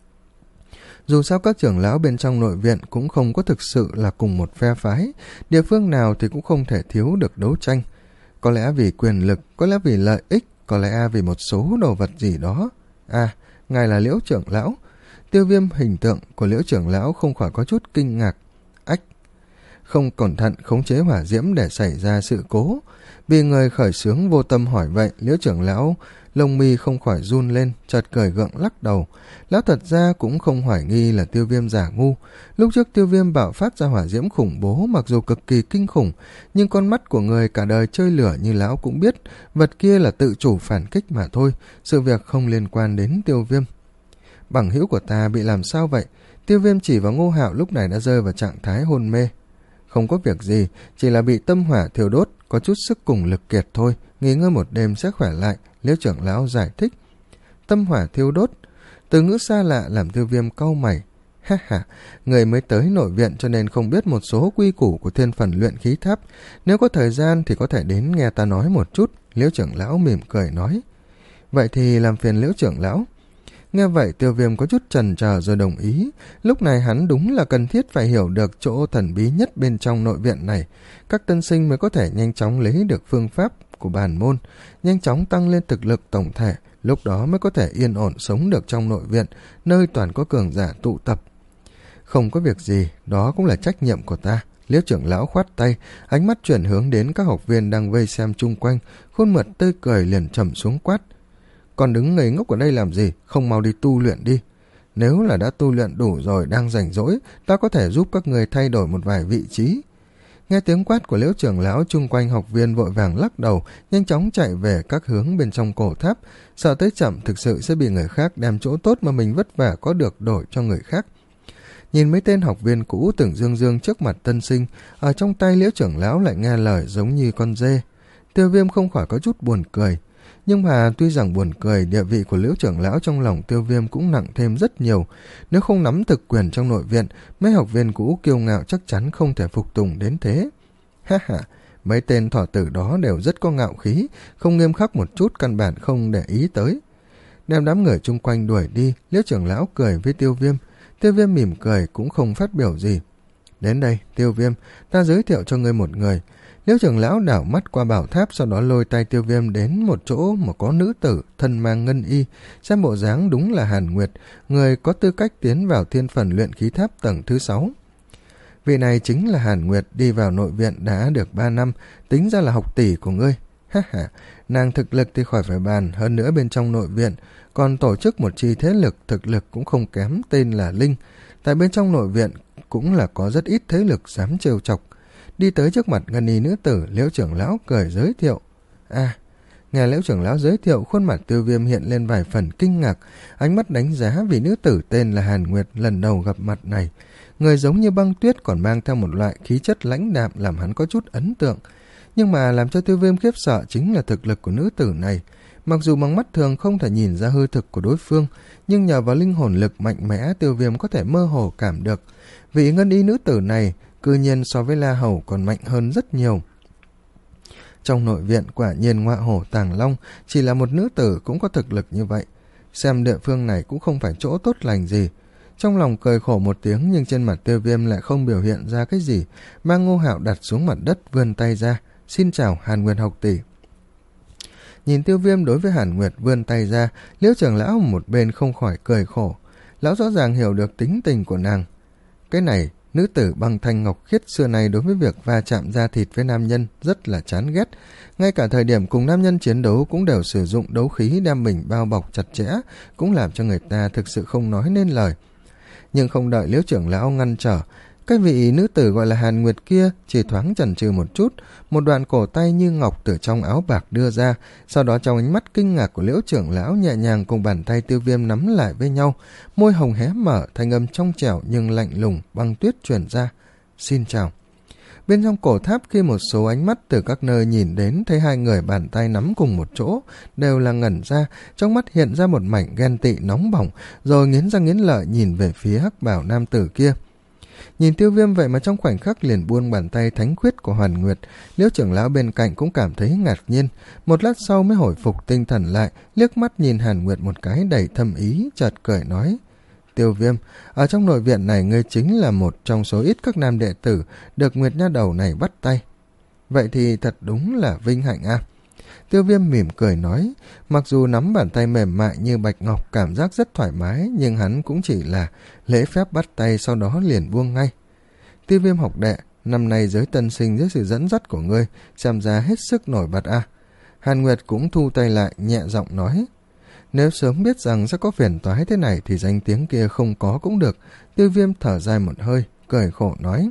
Dù sao các trưởng lão bên trong nội viện cũng không có thực sự là cùng một phe phái, địa phương nào thì cũng không thể thiếu được đấu tranh. Có lẽ vì quyền lực, có lẽ vì lợi ích, có lẽ vì một số đồ vật gì đó. À, ngài là Liễu trưởng lão. Tiêu Viêm hình tượng của Liễu trưởng lão không khỏi có chút kinh ngạc. Ách, không cẩn thận khống chế hỏa diễm để xảy ra sự cố. Vì người khởi xướng vô tâm hỏi vậy, Liễu trưởng lão lông mi không khỏi run lên, chợt cười gượng lắc đầu. Lão thật ra cũng không hoài nghi là Tiêu Viêm giả ngu. Lúc trước Tiêu Viêm bạo phát ra hỏa diễm khủng bố, mặc dù cực kỳ kinh khủng, nhưng con mắt của người cả đời chơi lửa như lão cũng biết, vật kia là tự chủ phản kích mà thôi, sự việc không liên quan đến Tiêu Viêm. Bằng hữu của ta bị làm sao vậy? Tiêu Viêm chỉ vào Ngô Hạo lúc này đã rơi vào trạng thái hôn mê. Không có việc gì, chỉ là bị tâm hỏa thiêu đốt, có chút sức cùng lực kiệt thôi, nghỉ ngơi một đêm sẽ khỏe lại, Liễu trưởng lão giải thích. Tâm hỏa thiêu đốt, từ ngữ xa lạ làm Tiêu Viêm cau mày. Ha ha, người mới tới nội viện cho nên không biết một số quy củ của thiên phần luyện khí tháp, nếu có thời gian thì có thể đến nghe ta nói một chút, Liễu trưởng lão mỉm cười nói. Vậy thì làm phiền Liễu trưởng lão. Nghe vậy Tiêu Viêm có chút chần chờ rồi đồng ý. Lúc này hắn đúng là cần thiết phải hiểu được chỗ thần bí nhất bên trong nội viện này. Các tân sinh mới có thể nhanh chóng lấy được phương pháp của bản môn, nhanh chóng tăng lên thực lực tổng thể, lúc đó mới có thể yên ổn sống được trong nội viện, nơi toàn có cường giả tụ tập. Không có việc gì, đó cũng là trách nhiệm của ta. Liễu trưởng lão khoát tay, ánh mắt chuyển hướng đến các học viên đang vây xem chung quanh, khuôn mặt tươi cười liền trầm xuống quát. Còn đứng ngây ngốc ở đây làm gì, không mau đi tu luyện đi. Nếu là đã tu luyện đủ rồi, đang rảnh rỗi, ta có thể giúp các người thay đổi một vài vị trí. Nghe tiếng quát của Liễu trưởng lão, chung quanh học viên vội vàng lắc đầu, nhanh chóng chạy về các hướng bên trong cổ tháp, sợ tới chậm thực sự sẽ bị người khác đem chỗ tốt mà mình vất vả có được đổi cho người khác. Nhìn mấy tên học viên cũ tưởng dương dương trước mặt tân sinh, ở trong tay Liễu trưởng lão lại nghe lời giống như con dê. Tiêu Viêm không khỏi có chút buồn cười. Nhưng mà tuy rằng buồn cười, địa vị của Liễu trưởng lão trong lòng Tiêu Viêm cũng nặng thêm rất nhiều. Nếu không nắm thực quyền trong nội viện, mấy học viên cũ kiêu ngạo chắc chắn không thể phục tùng đến thế. Ha ha, mấy tên thỏ tử đó đều rất có ngạo khí, không nghiêm khắc một chút, căn bản không để ý tới. Đem đám người chung quanh đuổi đi, Liễu trưởng lão cười với Tiêu Viêm. Tiêu Viêm mỉm cười cũng không phát biểu gì. Đến đây, Tiêu Viêm, ta giới thiệu cho ngươi một người. Liễu trưởng lão đảo mắt qua bảo tháp, sau đó lôi tay Tiêu Viêm đến một chỗ mà có nữ tử thân mang ngân y, xem bộ dáng đúng là Hàn Nguyệt, người có tư cách tiến vào thiên phần luyện khí tháp tầng thứ sáu. Vị này chính là Hàn Nguyệt, đi vào nội viện đã được ba năm, tính ra là học tỷ của ngươi. Ha ha, nàng thực lực thì khỏi phải bàn, hơn nữa bên trong nội viện còn tổ chức một chi thế lực thực lực cũng không kém, tên là Linh. Tại bên trong nội viện cũng là có rất ít thế lực dám trêu chọc. Đi tới trước mặt ngân y nữ tử, Liễu trưởng lão cười giới thiệu. À, Nghe Liễu trưởng lão giới thiệu, khuôn mặt Tiêu Viêm hiện lên vài phần kinh ngạc, ánh mắt đánh giá vì nữ tử tên là Hàn Nguyệt lần đầu gặp mặt này. Người giống như băng tuyết, còn mang theo một loại khí chất lãnh đạm làm hắn có chút ấn tượng. Nhưng mà làm cho Tiêu Viêm khiếp sợ chính là thực lực của nữ tử này. Mặc dù bằng mắt thường không thể nhìn ra hư thực của đối phương, nhưng nhờ vào linh hồn lực mạnh mẽ, Tiêu Viêm có thể mơ hồ cảm được. Vị ngân y nữ tử này cư nhiên so với La Hầu còn mạnh hơn rất nhiều. Trong nội viện quả nhiên ngọa hổ tàng long, chỉ là một nữ tử cũng có thực lực như vậy. Xem địa phương này cũng không phải chỗ tốt lành gì. Trong lòng cười khổ một tiếng, nhưng trên mặt Tiêu Viêm lại không biểu hiện ra cái gì. Mang Ngô Hạo đặt xuống mặt đất, vươn tay ra. Xin chào Hàn Nguyệt học tỷ. Nhìn Tiêu Viêm đối với Hàn Nguyệt vươn tay ra, Liễu trưởng lão một bên không khỏi cười khổ. Lão rõ ràng hiểu được tính tình của nàng. Cái này, nữ tử băng thanh ngọc khiết xưa này đối với việc va chạm da thịt với nam nhân rất là chán ghét. Ngay cả thời điểm cùng nam nhân chiến đấu cũng đều sử dụng đấu khí đem mình bao bọc chặt chẽ, cũng làm cho người ta thực sự không nói nên lời. Nhưng không đợi Liễu trưởng lão ngăn trở, cái vị nữ tử gọi là Hàn Nguyệt kia chỉ thoáng chần chừ một chút, một đoạn cổ tay như ngọc từ trong áo bạc đưa ra, sau đó trong ánh mắt kinh ngạc của Liễu trưởng lão nhẹ nhàng cùng bàn tay Tiêu Viêm nắm lại với nhau, môi hồng hé mở, thanh âm trong trẻo nhưng lạnh lùng băng tuyết truyền ra. Xin chào. Bên trong cổ tháp, khi một số ánh mắt từ các nơi nhìn đến thấy hai người bàn tay nắm cùng một chỗ, đều là ngẩn ra, trong mắt hiện ra một mảnh ghen tị nóng bỏng, rồi nghiến răng nghiến lợi nhìn về phía hắc bảo nam tử kia. Nhìn Tiêu Viêm vậy mà trong khoảnh khắc liền buông bàn tay thánh khuyết của Hoàn Nguyệt, Liễu trưởng lão bên cạnh cũng cảm thấy ngạc nhiên, một lát sau mới hồi phục tinh thần lại, liếc mắt nhìn Hàn Nguyệt một cái đầy thâm ý, chợt cười nói: Tiêu Viêm, ở trong nội viện này ngươi chính là một trong số ít các nam đệ tử được Nguyệt nha đầu này bắt tay. Vậy thì thật đúng là vinh hạnh a. Tiêu Viêm mỉm cười nói, mặc dù nắm bàn tay mềm mại như bạch ngọc cảm giác rất thoải mái, nhưng hắn cũng chỉ là lễ phép bắt tay, sau đó liền buông ngay. Tiêu Viêm học đệ, năm nay giới tân sinh dưới sự dẫn dắt của ngươi xem ra hết sức nổi bật a. Hàn Nguyệt cũng thu tay lại, nhẹ giọng nói, nếu sớm biết rằng sẽ có phiền toái thế này thì danh tiếng kia không có cũng được. Tiêu Viêm thở dài một hơi, cười khổ nói,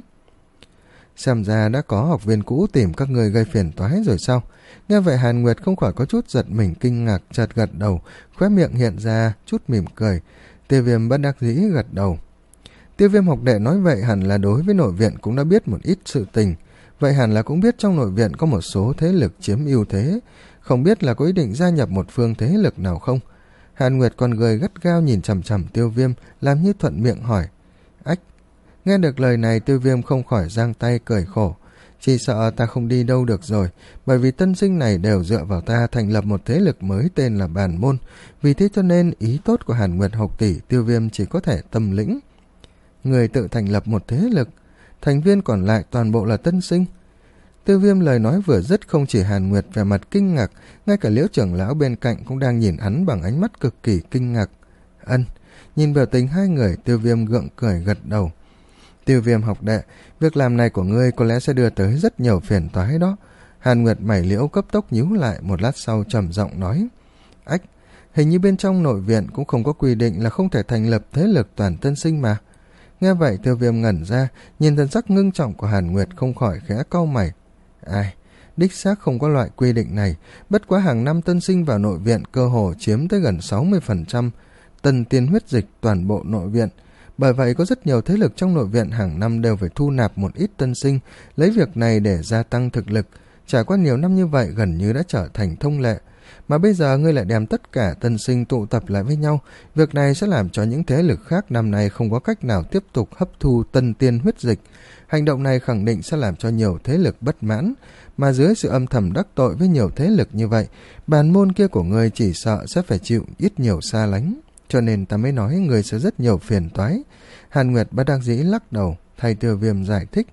xem ra đã có học viên cũ tìm các người gây phiền toái rồi sao? Nghe vậy Hàn Nguyệt không khỏi có chút giật mình kinh ngạc, chợt gật đầu, khóe miệng hiện ra chút mỉm cười. Tiêu Viêm bất đắc dĩ gật đầu. Tiêu Viêm học đệ nói vậy hẳn là đối với nội viện cũng đã biết một ít sự tình. Vậy hẳn là cũng biết trong nội viện có một số thế lực chiếm ưu thế, không biết là có ý định gia nhập một phương thế lực nào không? Hàn Nguyệt còn cười gắt gao nhìn chằm chằm Tiêu Viêm, làm như thuận miệng hỏi. Ách! Nghe được lời này, Tiêu Viêm không khỏi giang tay cười khổ. Chỉ sợ ta không đi đâu được rồi, bởi vì tân sinh này đều dựa vào ta thành lập một thế lực mới tên là Bàn Môn. Vì thế cho nên ý tốt của Hàn Nguyệt học tỷ, Tiêu Viêm chỉ có thể tâm lĩnh. Người tự thành lập một thế lực, thành viên còn lại toàn bộ là tân sinh. Tiêu Viêm lời nói vừa dứt, không chỉ Hàn Nguyệt vẻ mặt kinh ngạc, ngay cả Liễu trưởng lão bên cạnh cũng đang nhìn hắn bằng ánh mắt cực kỳ kinh ngạc. Ân, nhìn biểu tình hai người, Tiêu Viêm gượng cười gật đầu. Tiêu Viêm học đệ, việc làm này của ngươi có lẽ sẽ đưa tới rất nhiều phiền toái đó. Hàn Nguyệt mày liễu cấp tốc nhíu lại, một lát sau trầm giọng nói. Ách, hình như bên trong nội viện cũng không có quy định là không thể thành lập thế lực toàn tân sinh mà. Nghe vậy Tiêu Viêm ngẩn ra, nhìn thần sắc ngưng trọng của Hàn Nguyệt không khỏi khẽ cau mày. Ai, đích xác không có loại quy định này, bất quá hàng năm tân sinh vào nội viện cơ hồ chiếm tới gần sáu mươi phần trăm tân tiên huyết dịch toàn bộ nội viện. Bởi vậy có rất nhiều thế lực trong nội viện hàng năm đều phải thu nạp một ít tân sinh, lấy việc này để gia tăng thực lực. Trải qua nhiều năm như vậy gần như đã trở thành thông lệ. Mà bây giờ ngươi lại đem tất cả tân sinh tụ tập lại với nhau, việc này sẽ làm cho những thế lực khác năm nay không có cách nào tiếp tục hấp thu tân tiên huyết dịch. Hành động này khẳng định sẽ làm cho nhiều thế lực bất mãn, mà dưới sự âm thầm đắc tội với nhiều thế lực như vậy, Bàn Môn kia của ngươi chỉ sợ sẽ phải chịu ít nhiều xa lánh. Cho nên ta mới nói người sẽ rất nhiều phiền toái. Hàn Nguyệt bất đắc dĩ lắc đầu, thay Tiêu Viêm giải thích.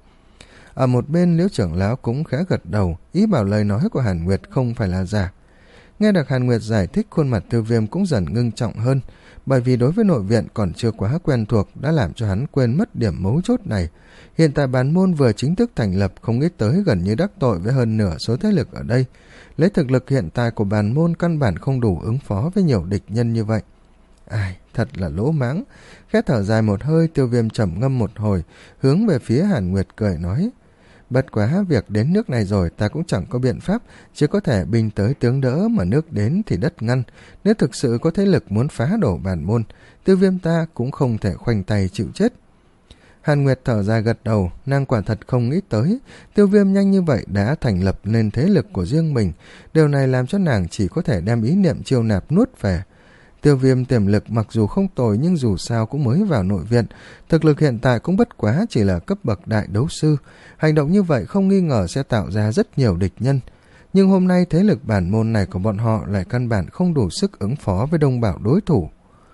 Ở một bên Liễu trưởng lão cũng khẽ gật đầu, ý bảo lời nói của Hàn Nguyệt không phải là giả. Nghe được Hàn Nguyệt giải thích, khuôn mặt Tiêu Viêm cũng dần ngưng trọng hơn, bởi vì đối với nội viện còn chưa quá quen thuộc đã làm cho hắn quên mất điểm mấu chốt này. Hiện tại Bàn Môn vừa chính thức thành lập, không nghĩ tới gần như đắc tội với hơn nửa số thế lực ở đây. Lấy thực lực hiện tại của Bàn Môn căn bản không đủ ứng phó với nhiều địch nhân như vậy. Ai, thật là lỗ mãng. Khẽ thở dài một hơi, Tiêu Viêm trầm ngâm một hồi, hướng về phía Hàn Nguyệt cười nói. Bất quá việc đến nước này rồi ta cũng chẳng có biện pháp, chỉ có thể binh tới tướng đỡ, mà nước đến thì đất ngăn. Nếu thực sự có thế lực muốn phá đổ bản môn, Tiêu Viêm ta cũng không thể khoanh tay chịu chết. Hàn Nguyệt thở dài gật đầu, nàng quả thật không nghĩ tới Tiêu Viêm nhanh như vậy đã thành lập nên thế lực của riêng mình. Điều này làm cho nàng chỉ có thể đem ý niệm chiêu nạp nuốt về. Tiêu Viêm tiềm lực mặc dù không tồi, nhưng dù sao cũng mới vào nội viện, thực lực hiện tại cũng bất quá chỉ là cấp bậc đại đấu sư. Hành động như vậy không nghi ngờ sẽ tạo ra rất nhiều địch nhân. Nhưng hôm nay thế lực bản môn này của bọn họ lại căn bản không đủ sức ứng phó với đông đảo đối thủ.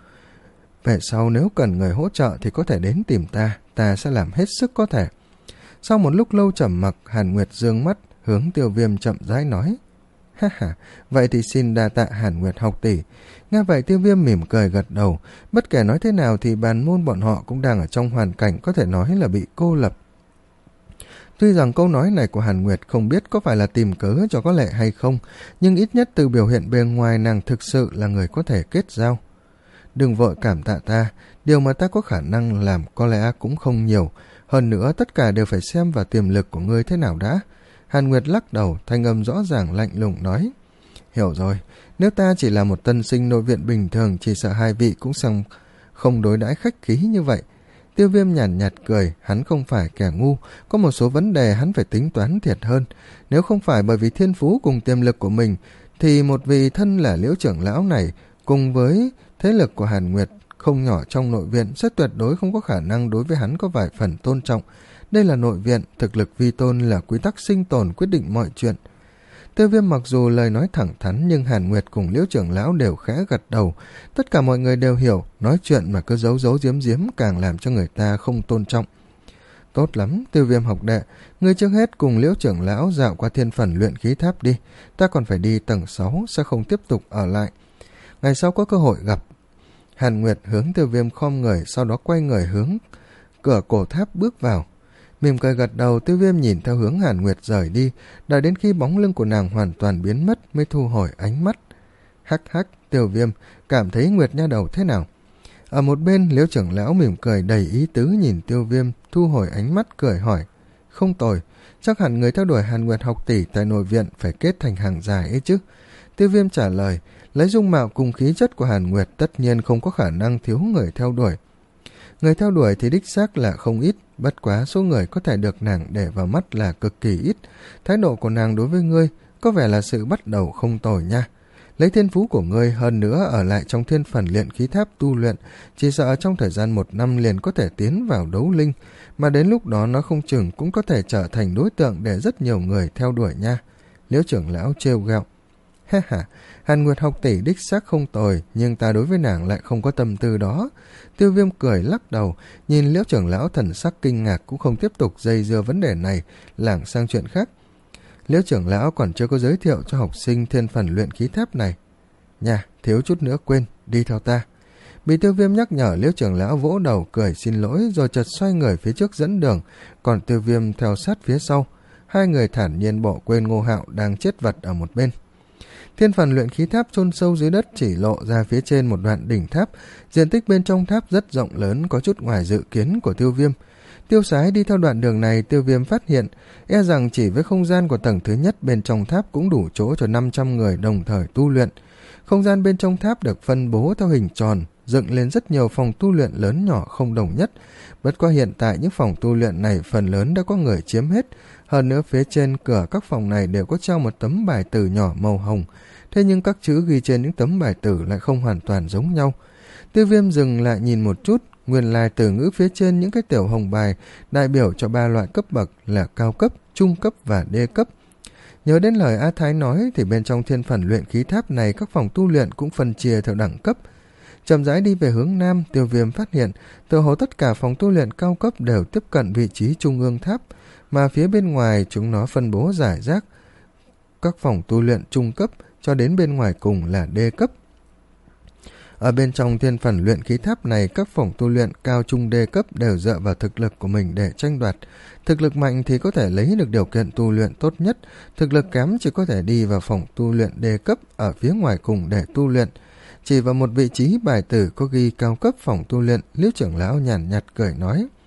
Về sau nếu cần người hỗ trợ thì có thể đến tìm ta, ta sẽ làm hết sức có thể. Sau một lúc lâu trầm mặc, Hàn Nguyệt dương mắt hướng Tiêu Viêm chậm rãi nói: Ha ha, vậy thì xin đa tạ Hàn Nguyệt học tỷ. Nghe vậy Tiêu Viêm mỉm cười gật đầu. Bất kể nói thế nào thì bản môn bọn họ cũng đang ở trong hoàn cảnh có thể nói là bị cô lập. Tuy rằng câu nói này của Hàn Nguyệt không biết có phải là tìm cớ cho có lệ hay không, nhưng ít nhất từ biểu hiện bề ngoài nàng thực sự là người có thể kết giao. Đừng vội cảm tạ ta, điều mà ta có khả năng làm có lẽ cũng không nhiều. Hơn nữa tất cả đều phải xem vào tiềm lực của ngươi thế nào đã. Hàn Nguyệt lắc đầu, thanh âm rõ ràng lạnh lùng nói: Hiểu rồi, nếu ta chỉ là một tân sinh nội viện bình thường, chỉ sợ hai vị cũng xong không đối đãi khách khí như vậy. Tiêu Viêm nhàn nhạt, nhạt cười, hắn không phải kẻ ngu, có một số vấn đề hắn phải tính toán thiệt hơn. Nếu không phải bởi vì thiên phú cùng tiềm lực của mình, thì một vị thân là Liễu trưởng lão này cùng với thế lực của Hàn Nguyệt không nhỏ trong nội viện sẽ tuyệt đối không có khả năng đối với hắn có vài phần tôn trọng. Đây là nội viện, thực lực vi tôn là quy tắc sinh tồn quyết định mọi chuyện. Tiêu Viêm mặc dù lời nói thẳng thắn, nhưng Hàn Nguyệt cùng Liễu trưởng lão đều khẽ gật đầu. Tất cả mọi người đều hiểu, nói chuyện mà cứ giấu giấu giếm giếm càng làm cho người ta không tôn trọng. Tốt lắm, Tiêu Viêm học đệ, ngươi trước hết cùng Liễu trưởng lão dạo qua thiên phần luyện khí tháp đi, ta còn phải đi tầng sáu, sẽ không tiếp tục ở lại. Ngày sau có cơ hội gặp. Hàn Nguyệt hướng Tiêu Viêm khom người, sau đó quay người hướng cửa cổ tháp bước vào. Mỉm cười gật đầu, Tiêu Viêm nhìn theo hướng Hàn Nguyệt rời đi, đợi đến khi bóng lưng của nàng hoàn toàn biến mất mới thu hồi ánh mắt. Hắc hắc, Tiêu Viêm, cảm thấy Nguyệt nha đầu thế nào? Ở một bên, Liễu trưởng lão mỉm cười đầy ý tứ nhìn Tiêu Viêm, thu hồi ánh mắt cười hỏi: Không tồi, chắc hẳn người theo đuổi Hàn Nguyệt học tỷ tại nội viện phải kết thành hàng dài ấy chứ. Tiêu Viêm trả lời, lấy dung mạo cùng khí chất của Hàn Nguyệt tất nhiên không có khả năng thiếu người theo đuổi. Người theo đuổi thì đích xác là không ít, bất quá số người có thể được nàng để vào mắt là cực kỳ ít. Thái độ của nàng đối với ngươi có vẻ là sự bắt đầu không tồi nha. Lấy thiên phú của ngươi, hơn nữa ở lại trong thiên phần luyện khí tháp tu luyện, chỉ sợ trong thời gian một năm liền có thể tiến vào đấu linh, mà đến lúc đó nó không chừng cũng có thể trở thành đối tượng để rất nhiều người theo đuổi nha. Liễu trưởng lão trêu ghẹo. Ha ha, Hàn Nguyệt học tỷ đích xác không tồi, nhưng ta đối với nàng lại không có tâm tư đó. Tiêu Viêm cười lắc đầu, nhìn Liễu trưởng lão thần sắc kinh ngạc cũng không tiếp tục dây dưa vấn đề này, lảng sang chuyện khác. Liễu trưởng lão còn chưa có giới thiệu cho học sinh thiên phần luyện khí tháp này. Nha, thiếu chút nữa quên, đi theo ta. Bị Tiêu Viêm nhắc nhở, Liễu trưởng lão vỗ đầu cười xin lỗi rồi chợt xoay người phía trước dẫn đường, còn Tiêu Viêm theo sát phía sau. Hai người thản nhiên bỏ quên Ngô Hạo đang chết vật ở một bên. Thiên phần luyện khí tháp chôn sâu dưới đất chỉ lộ ra phía trên một đoạn đỉnh tháp, diện tích bên trong tháp rất rộng lớn, có chút ngoài dự kiến của Tiêu Viêm. Tiêu Sái đi theo đoạn đường này, Tiêu Viêm phát hiện e rằng chỉ với không gian của tầng thứ nhất bên trong tháp cũng đủ chỗ cho năm trăm người đồng thời tu luyện. Không gian bên trong tháp được phân bố theo hình tròn, dựng lên rất nhiều phòng tu luyện lớn nhỏ không đồng nhất. Bất qua hiện tại những phòng tu luyện này phần lớn đã có người chiếm hết. Hơn nữa phía trên cửa các phòng này đều có treo một tấm bài tử nhỏ màu hồng. Thế nhưng các chữ ghi trên những tấm bài tử lại không hoàn toàn giống nhau. Tiêu Viêm dừng lại nhìn một chút, nguyên lai từ ngữ phía trên những cái tiểu hồng bài đại biểu cho ba loại cấp bậc là cao cấp, trung cấp và đê cấp. Nhớ đến lời A Thái nói thì bên trong thiên phần luyện khí tháp này các phòng tu luyện cũng phân chia theo đẳng cấp. Chậm rãi đi về hướng nam, Tiêu Viêm phát hiện tựa hồ tất cả phòng tu luyện cao cấp đều tiếp cận vị trí trung ương tháp, mà phía bên ngoài chúng nó phân bố rải rác các phòng tu luyện trung cấp cho đến bên ngoài cùng là đê cấp. Ở bên trong thiên phần luyện khí tháp này, các phòng tu luyện cao trung đê cấp đều dựa vào thực lực của mình để tranh đoạt. Thực lực mạnh thì có thể lấy được điều kiện tu luyện tốt nhất, thực lực kém chỉ có thể đi vào phòng tu luyện đê cấp ở phía ngoài cùng để tu luyện. Chỉ vào một vị trí bài tử có ghi cao cấp phòng tu luyện, Liễu trưởng lão nhàn nhạt cười nói: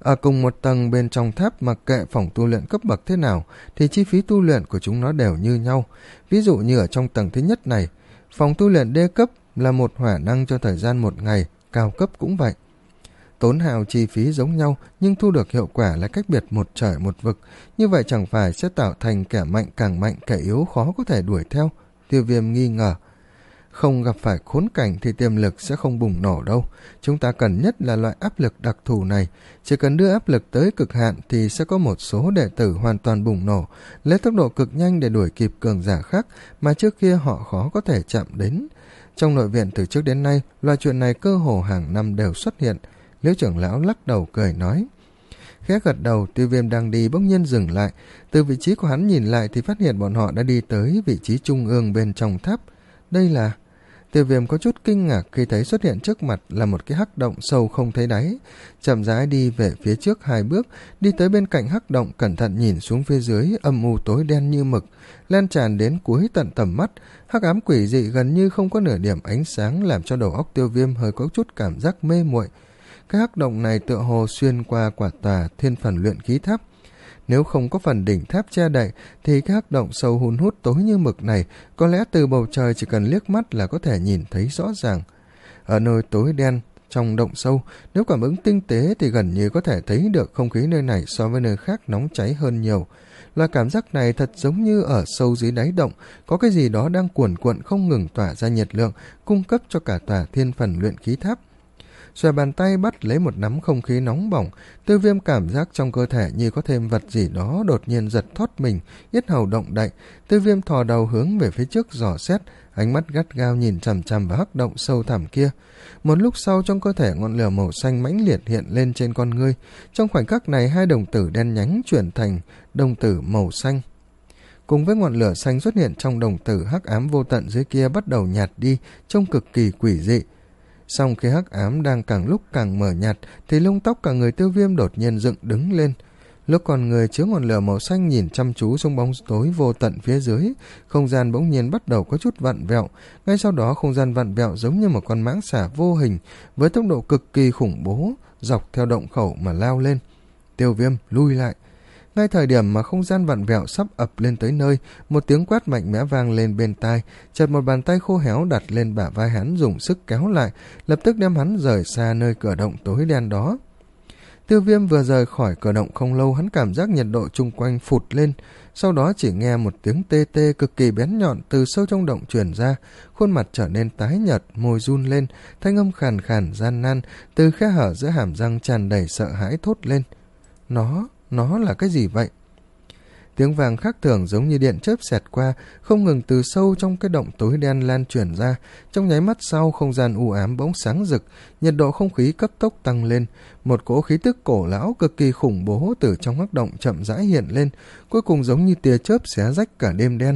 Ở cùng một tầng bên trong tháp, mặc kệ phòng tu luyện cấp bậc thế nào thì chi phí tu luyện của chúng nó đều như nhau. Ví dụ như ở trong tầng thứ nhất này, phòng tu luyện đê cấp là một hỏa năng cho thời gian một ngày, cao cấp cũng vậy. Tốn hao chi phí giống nhau nhưng thu được hiệu quả là cách biệt một trời một vực, như vậy chẳng phải sẽ tạo thành kẻ mạnh càng mạnh, kẻ yếu khó có thể đuổi theo? Tiêu Viêm nghi ngờ. Không gặp phải khốn cảnh thì tiềm lực sẽ không bùng nổ đâu. Chúng ta cần nhất là loại áp lực đặc thù này. Chỉ cần đưa áp lực tới cực hạn thì sẽ có một số đệ tử hoàn toàn bùng nổ, lấy tốc độ cực nhanh để đuổi kịp cường giả khác mà trước kia họ khó có thể chạm đến. Trong nội viện từ trước đến nay, loại chuyện này cơ hồ hàng năm đều xuất hiện. Liễu trưởng lão lắc đầu cười nói. Khẽ gật đầu, Tiêu Viêm đang đi bỗng nhiên dừng lại. Từ vị trí của hắn nhìn lại thì phát hiện bọn họ đã đi tới vị trí trung ương bên trong tháp. Đây là... Tiêu Viêm có chút kinh ngạc khi thấy xuất hiện trước mặt là một cái hắc động sâu không thấy đáy. Chậm rãi đi về phía trước hai bước, đi tới bên cạnh hắc động, cẩn thận nhìn xuống phía dưới, âm u tối đen như mực, lan tràn đến cuối tận tầm mắt. Hắc ám quỷ dị gần như không có nửa điểm ánh sáng, làm cho đầu óc Tiêu Viêm hơi có chút cảm giác mê muội. Cái hắc động này tựa hồ xuyên qua quả tòa thiên phần luyện khí tháp. Nếu không có phần đỉnh tháp che đậy thì cái hắc động sâu hun hút tối như mực này có lẽ từ bầu trời chỉ cần liếc mắt là có thể nhìn thấy rõ ràng. Ở nơi tối đen trong động sâu, nếu cảm ứng tinh tế thì gần như có thể thấy được không khí nơi này so với nơi khác nóng cháy hơn nhiều. Loại cảm giác này thật giống như ở sâu dưới đáy động có cái gì đó đang cuồn cuộn không ngừng tỏa ra nhiệt lượng, cung cấp cho cả tòa thiên phần luyện khí tháp. Xòe bàn tay bắt lấy một nắm không khí nóng bỏng, Tiêu Viêm cảm giác trong cơ thể như có thêm vật gì đó đột nhiên giật thoát mình, yết hầu động đậy. Tiêu Viêm thò đầu hướng về phía trước dò xét, ánh mắt gắt gao nhìn chằm chằm vào hắc động sâu thẳm kia. Một lúc sau, trong cơ thể ngọn lửa màu xanh mãnh liệt hiện lên trên con ngươi. Trong khoảnh khắc này, hai đồng tử đen nhánh chuyển thành đồng tử màu xanh. Cùng với ngọn lửa xanh xuất hiện trong đồng tử, hắc ám vô tận dưới kia bắt đầu nhạt đi, trông cực kỳ quỷ dị. Song khi hắc ám đang càng lúc càng mờ nhạt thì lông tóc cả người Tiêu Viêm đột nhiên dựng đứng lên. Lúc con người chứa ngọn lửa màu xanh nhìn chăm chú xuống bóng tối vô tận phía dưới, không gian bỗng nhiên bắt đầu có chút vặn vẹo. Ngay sau đó không gian vặn vẹo giống như một con mãng xà vô hình với tốc độ cực kỳ khủng bố dọc theo động khẩu mà lao lên. Tiêu Viêm lui lại. Ngay thời điểm mà không gian vặn vẹo sắp ập lên tới nơi, một tiếng quát mạnh mẽ vang lên bên tai, chợt một bàn tay khô héo đặt lên bả vai hắn, dùng sức kéo lại, lập tức đem hắn rời xa nơi cửa động tối đen đó. Tiêu Viêm vừa rời khỏi cửa động không lâu, hắn cảm giác nhiệt độ chung quanh phụt lên, sau đó chỉ nghe một tiếng tê tê cực kỳ bén nhọn từ sâu trong động truyền ra, khuôn mặt trở nên tái nhợt, môi run lên, thanh âm khàn khàn gian nan từ khe hở giữa hàm răng tràn đầy sợ hãi thốt lên. Nó... Nó là cái gì vậy? Tiếng vàng khác thường giống như điện chớp xẹt qua, không ngừng từ sâu trong cái động tối đen lan truyền ra. Trong nháy mắt sau, không gian u ám bỗng sáng rực, nhiệt độ không khí cấp tốc tăng lên. Một cỗ khí tức cổ lão cực kỳ khủng bố từ trong hắc động chậm rãi hiện lên, cuối cùng giống như tia chớp xé rách cả đêm đen.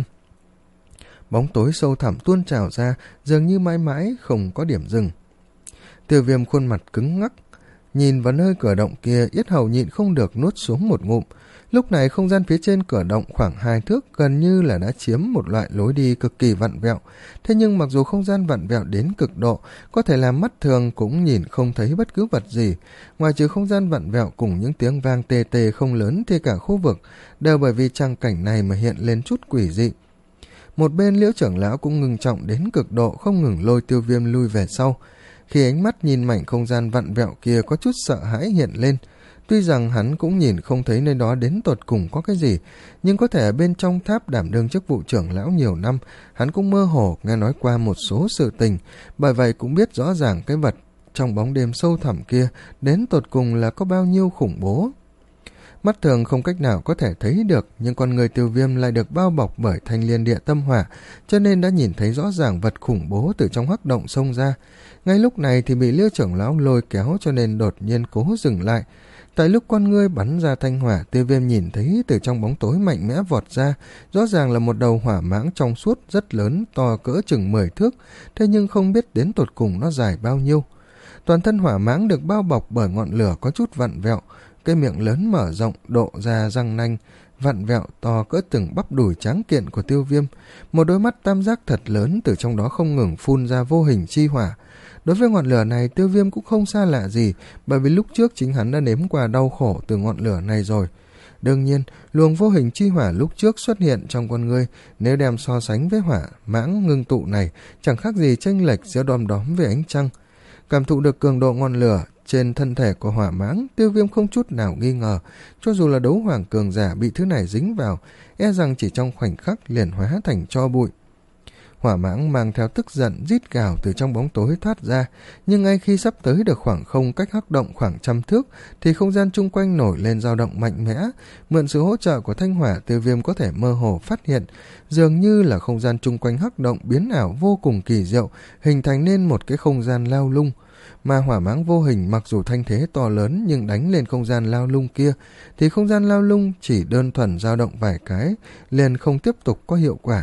Bóng tối sâu thẳm tuôn trào ra, dường như mãi mãi không có điểm dừng. Tiêu Viêm khuôn mặt cứng ngắc, nhìn vào nơi cửa động kia, yết hầu nhịn không được nuốt xuống một ngụm. Lúc này không gian phía trên cửa động khoảng hai thước gần như là đã chiếm một loại lối đi cực kỳ vặn vẹo. Thế nhưng mặc dù không gian vặn vẹo đến cực độ, có thể làm mắt thường cũng nhìn không thấy bất cứ vật gì. Ngoài trừ không gian vặn vẹo cùng những tiếng vang tê tê không lớn thì cả khu vực đều bởi vì trang cảnh này mà hiện lên chút quỷ dị. Một bên Liễu trưởng lão cũng ngưng trọng đến cực độ, không ngừng lôi Tiêu Viêm lui về sau. Khi ánh mắt nhìn mảnh không gian vặn vẹo kia có chút sợ hãi hiện lên. Tuy rằng hắn cũng nhìn không thấy nơi đó đến tột cùng có cái gì, nhưng có thể ở bên trong tháp đảm đương chức vụ trưởng lão nhiều năm, hắn cũng mơ hồ nghe nói qua một số sự tình, bởi vậy cũng biết rõ ràng cái vật trong bóng đêm sâu thẳm kia đến tột cùng là có bao nhiêu khủng bố. Mắt thường không cách nào có thể thấy được, nhưng con người Tiêu Viêm lại được bao bọc bởi thanh liên địa tâm hỏa, cho nên đã nhìn thấy rõ ràng vật khủng bố từ trong hắc động xông ra. Ngay lúc này thì bị Liễu trưởng lão lôi kéo, cho nên đột nhiên cố dừng lại. Tại lúc con ngươi bắn ra thanh hỏa, Tiêu Viêm nhìn thấy từ trong bóng tối mạnh mẽ vọt ra, rõ ràng là một đầu hỏa mãng trong suốt rất lớn, to cỡ chừng mười thước, thế nhưng không biết đến tột cùng nó dài bao nhiêu. Toàn thân hỏa mãng được bao bọc bởi ngọn lửa có chút vặn vẹo, cái miệng lớn mở rộng, độ ra răng nanh, vặn vẹo to cỡ từng bắp đùi tráng kiện của Tiêu Viêm. Một đôi mắt tam giác thật lớn từ trong đó không ngừng phun ra vô hình chi hỏa. Đối với ngọn lửa này, Tiêu Viêm cũng không xa lạ gì, bởi vì lúc trước chính hắn đã nếm qua đau khổ từ ngọn lửa này rồi. Đương nhiên, luồng vô hình chi hỏa lúc trước xuất hiện trong con người, nếu đem so sánh với hỏa mãng ngưng tụ này, chẳng khác gì chênh lệch giữa đom đóm với ánh trăng. Cảm thụ được cường độ ngọn lửa trên thân thể của hỏa mãng, Tiêu Viêm không chút nào nghi ngờ, cho dù là đấu hoàng cường giả bị thứ này dính vào, e rằng chỉ trong khoảnh khắc liền hóa thành tro bụi. Hỏa mãng mang theo tức giận rít gào từ trong bóng tối thoát ra, nhưng ngay khi sắp tới được khoảng không cách hắc động khoảng trăm thước thì không gian chung quanh nổi lên dao động mạnh mẽ. Mượn sự hỗ trợ của thanh hỏa, Tiêu Viêm có thể mơ hồ phát hiện dường như là không gian chung quanh hắc động biến ảo vô cùng kỳ diệu, hình thành nên một cái không gian lao lung. Mà hỏa mãng vô hình mặc dù thanh thế to lớn nhưng đánh lên không gian lao lung kia thì không gian lao lung chỉ đơn thuần dao động vài cái liền không tiếp tục có hiệu quả.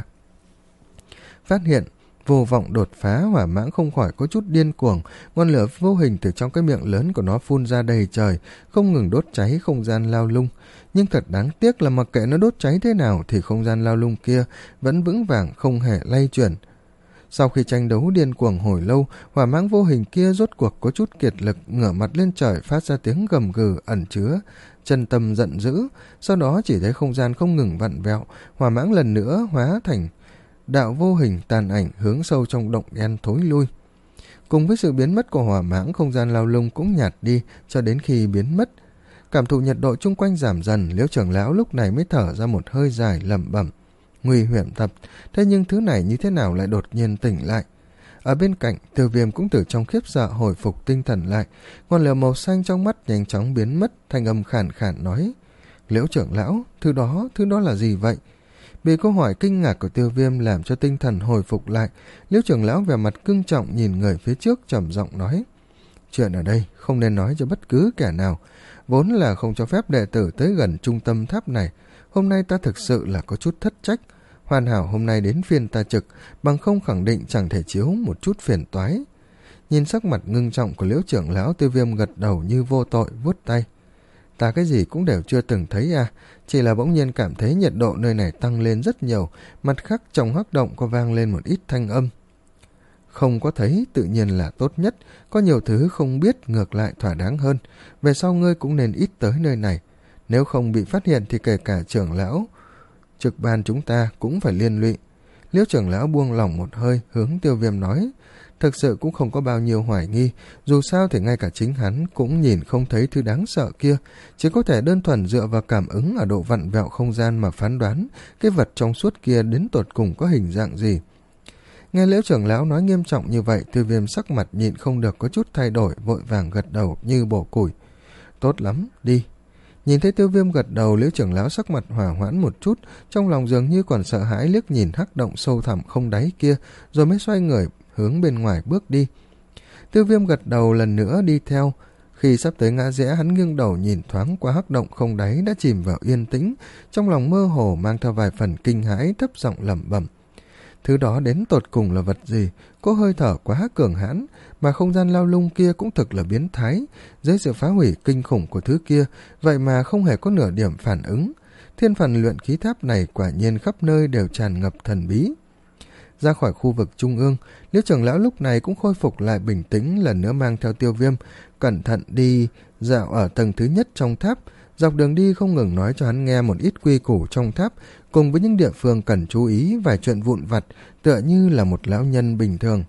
Phát hiện vô vọng đột phá, hỏa mãng không khỏi có chút điên cuồng, ngọn lửa vô hình từ trong cái miệng lớn của nó phun ra đầy trời, không ngừng đốt cháy không gian lao lung. Nhưng thật đáng tiếc là mặc kệ nó đốt cháy thế nào thì không gian lao lung kia vẫn vững vàng không hề lay chuyển. Sau khi tranh đấu điên cuồng hồi lâu, hỏa mãng vô hình kia rốt cuộc có chút kiệt lực, ngửa mặt lên trời phát ra tiếng gầm gừ ẩn chứa chân tâm giận dữ. Sau đó chỉ thấy không gian không ngừng vặn vẹo, hỏa mãng lần nữa hóa thành đạo vô hình tàn ảnh hướng sâu trong động đen thối lui. Cùng với sự biến mất của hỏa mãng, không gian lao lung cũng nhạt đi cho đến khi biến mất. Cảm thụ nhiệt độ chung quanh giảm dần, Liễu trưởng lão lúc này mới thở ra một hơi dài lẩm bẩm: nguy hiểm tập. Thế nhưng thứ này như thế nào lại đột nhiên tỉnh lại? Ở bên cạnh, Tiêu Viêm cũng từ trong khiếp sợ hồi phục tinh thần lại, ngọn lửa màu xanh trong mắt nhanh chóng biến mất, thanh âm khàn khàn nói: Liễu trưởng lão, thứ đó, thứ đó là gì vậy? Bị câu hỏi kinh ngạc của Tiêu Viêm làm cho tinh thần hồi phục lại, Liễu trưởng lão vẻ mặt cưng trọng nhìn người phía trước trầm giọng nói: chuyện ở đây không nên nói cho bất cứ kẻ nào, vốn là không cho phép đệ tử tới gần trung tâm tháp này. Hôm nay ta thực sự là có chút thất trách, hoàn hảo hôm nay đến phiên ta trực, bằng không khẳng định chẳng thể chiếu một chút phiền toái. Nhìn sắc mặt ngưng trọng của Liễu trưởng lão, Tiêu Viêm gật đầu như vô tội vuốt tay: ta cái gì cũng đều chưa từng thấy à, chỉ là bỗng nhiên cảm thấy nhiệt độ nơi này tăng lên rất nhiều. Mặt khác trong hắc động có vang lên một ít thanh âm: không có thấy tự nhiên là tốt nhất, có nhiều thứ không biết ngược lại thỏa đáng hơn, về sau ngươi cũng nên ít tới nơi này, nếu không bị phát hiện thì kể cả trưởng lão trực ban chúng ta cũng phải liên lụy. Liễu trưởng lão buông lỏng một hơi, hướng Tiêu Viêm nói: thực sự cũng không có bao nhiêu hoài nghi, dù sao thì ngay cả chính hắn cũng nhìn không thấy thứ đáng sợ kia, chỉ có thể đơn thuần dựa vào cảm ứng ở độ vặn vẹo không gian mà phán đoán cái vật trong suốt kia đến tột cùng có hình dạng gì. Nghe Liễu trưởng lão nói nghiêm trọng như vậy, Tiêu Viêm sắc mặt nhịn không được có chút thay đổi, vội vàng gật đầu như bổ củi: tốt lắm, đi. Nhìn thấy Tiêu Viêm gật đầu, Liễu trưởng lão sắc mặt hỏa hoãn một chút, trong lòng dường như còn sợ hãi, liếc nhìn hắc động sâu thẳm không đáy kia, rồi mới xoay người hướng bên ngoài bước đi. Tiêu Viêm gật đầu lần nữa đi theo. Khi sắp tới ngã rẽ, hắn nghiêng đầu nhìn thoáng qua hắc động không đáy đã chìm vào yên tĩnh, trong lòng mơ hồ mang theo vài phần kinh hãi, thấp giọng lẩm bẩm: thứ đó đến tột cùng là vật gì? Có hơi thở quá cường hãn, mà không gian lao lung kia cũng thực là biến thái. Dưới sự phá hủy kinh khủng của thứ kia, vậy mà không hề có nửa điểm phản ứng. Thiên phần luyện khí tháp này quả nhiên khắp nơi đều tràn ngập thần bí. Ra khỏi khu vực trung ương, Liễu trưởng lão lúc này cũng khôi phục lại bình tĩnh, lần nữa mang theo Tiêu Viêm cẩn thận đi dạo ở tầng thứ nhất trong tháp. Dọc đường đi không ngừng nói cho hắn nghe một ít quy củ trong tháp, cùng với những địa phương cần chú ý, vài chuyện vụn vặt, tựa như là một lão nhân bình thường.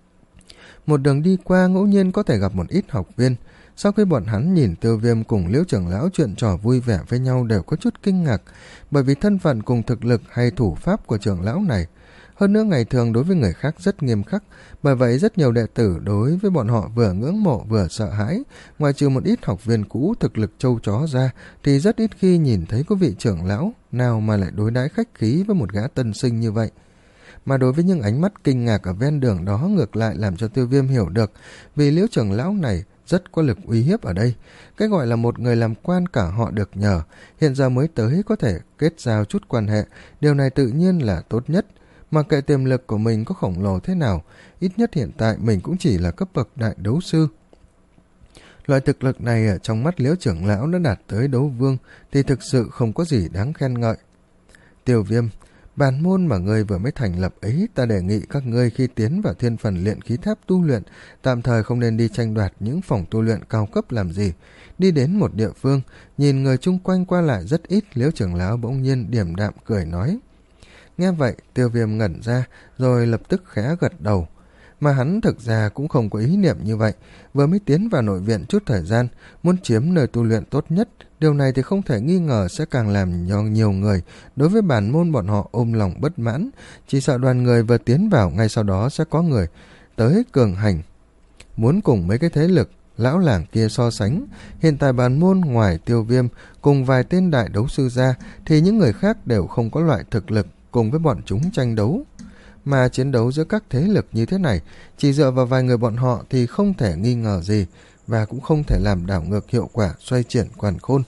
Một đường đi qua ngẫu nhiên có thể gặp một ít học viên. Sau khi bọn hắn nhìn Tiêu Viêm cùng Liễu trưởng lão chuyện trò vui vẻ với nhau đều có chút kinh ngạc, bởi vì thân phận cùng thực lực hay thủ pháp của trưởng lão này. Hơn nữa ngày thường đối với người khác rất nghiêm khắc, bởi vậy rất nhiều đệ tử đối với bọn họ vừa ngưỡng mộ vừa sợ hãi. Ngoài trừ một ít học viên cũ thực lực trâu chó ra thì rất ít khi nhìn thấy có vị trưởng lão nào mà lại đối đãi khách khí với một gã tân sinh như vậy. Mà đối với những ánh mắt kinh ngạc ở ven đường đó ngược lại làm cho Tiêu Viêm hiểu được, vì Liễu trưởng lão này rất có lực uy hiếp ở đây. Cái gọi là một người làm quan cả họ được nhờ, hiện giờ mới tới có thể kết giao chút quan hệ, điều này tự nhiên là tốt nhất. Mà kệ tiềm lực của mình có khổng lồ thế nào, ít nhất hiện tại mình cũng chỉ là cấp bậc đại đấu sư. Loại thực lực này ở trong mắt Liễu trưởng lão đã đạt tới đấu vương thì thực sự không có gì đáng khen ngợi. Tiêu Viêm, bản môn mà ngươi vừa mới thành lập ấy, ta đề nghị các ngươi khi tiến vào thiên phần luyện khí tháp tu luyện, tạm thời không nên đi tranh đoạt những phòng tu luyện cao cấp làm gì. Đi đến một địa phương, nhìn người chung quanh qua lại rất ít, Liễu trưởng lão bỗng nhiên điềm đạm cười nói. Nghe vậy, Tiêu Viêm ngẩn ra, rồi lập tức khẽ gật đầu. Mà hắn thực ra cũng không có ý niệm như vậy, vừa mới tiến vào nội viện chút thời gian, muốn chiếm nơi tu luyện tốt nhất, điều này thì không thể nghi ngờ sẽ càng làm cho nhiều người đối với bản môn bọn họ ôm lòng bất mãn, chỉ sợ đoàn người vừa tiến vào ngay sau đó sẽ có người tới cường hành. Muốn cùng mấy cái thế lực lão làng kia so sánh, hiện tại bản môn ngoài Tiêu Viêm cùng vài tên đại đấu sư ra thì những người khác đều không có loại thực lực cùng với bọn chúng tranh đấu. Mà chiến đấu giữa các thế lực như thế này, chỉ dựa vào vài người bọn họ thì không thể nghi ngờ gì, và cũng không thể làm đảo ngược hiệu quả xoay chuyển càn khôn.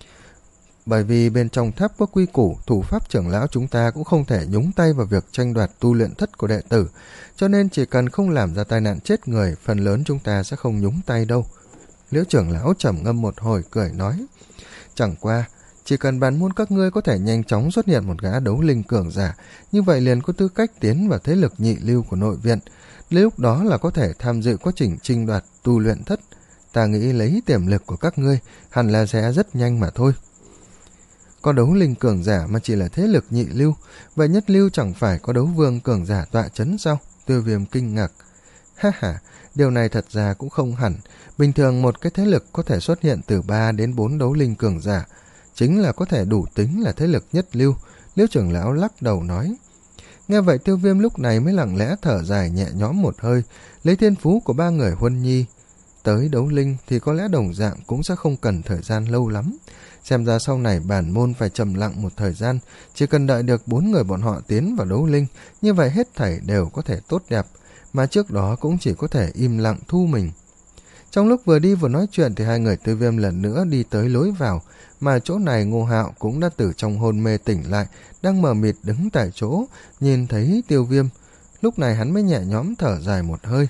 Bởi vì bên trong tháp có quy củ, thủ pháp trưởng lão chúng ta cũng không thể nhúng tay vào việc tranh đoạt tu luyện thất của đệ tử, cho nên chỉ cần không làm ra tai nạn chết người, phần lớn chúng ta sẽ không nhúng tay đâu. Liễu trưởng lão trầm ngâm một hồi cười nói, chẳng qua chỉ cần bản môn các ngươi có thể nhanh chóng xuất hiện một gã đấu linh cường giả, như vậy liền có tư cách tiến vào thế lực nhị lưu của nội viện, lúc đó là có thể tham dự quá trình tranh đoạt tu luyện thất. Ta nghĩ lấy tiềm lực của các ngươi hẳn là sẽ rất nhanh mà thôi. Có đấu linh cường giả mà chỉ là thế lực nhị lưu, vậy nhất lưu chẳng phải có đấu vương cường giả tọa chấn sao? Tiêu Viêm kinh ngạc. Ha ha, điều này thật ra cũng không hẳn. Bình thường một cái thế lực có thể xuất hiện từ ba đến bốn đấu linh cường giả, chính là có thể đủ tính là thế lực nhất lưu. Liễu trưởng lão lắc đầu nói. Nghe vậy Tiêu Viêm lúc này mới lặng lẽ thở dài nhẹ nhõm một hơi, lấy thiên phú của ba người Huân Nhi tới đấu linh thì có lẽ đồng dạng cũng sẽ không cần thời gian lâu lắm. Xem ra sau này bản môn phải trầm lặng một thời gian, chỉ cần đợi được bốn người bọn họ tiến vào đấu linh, như vậy hết thảy đều có thể tốt đẹp, mà trước đó cũng chỉ có thể im lặng thu mình. Trong lúc vừa đi vừa nói chuyện thì hai người Tiêu Viêm lần nữa đi tới lối vào, mà chỗ này Ngô Hạo cũng đã từ trong hôn mê tỉnh lại, đang mờ mịt đứng tại chỗ, nhìn thấy Tiêu Viêm. Lúc này hắn mới nhẹ nhõm thở dài một hơi.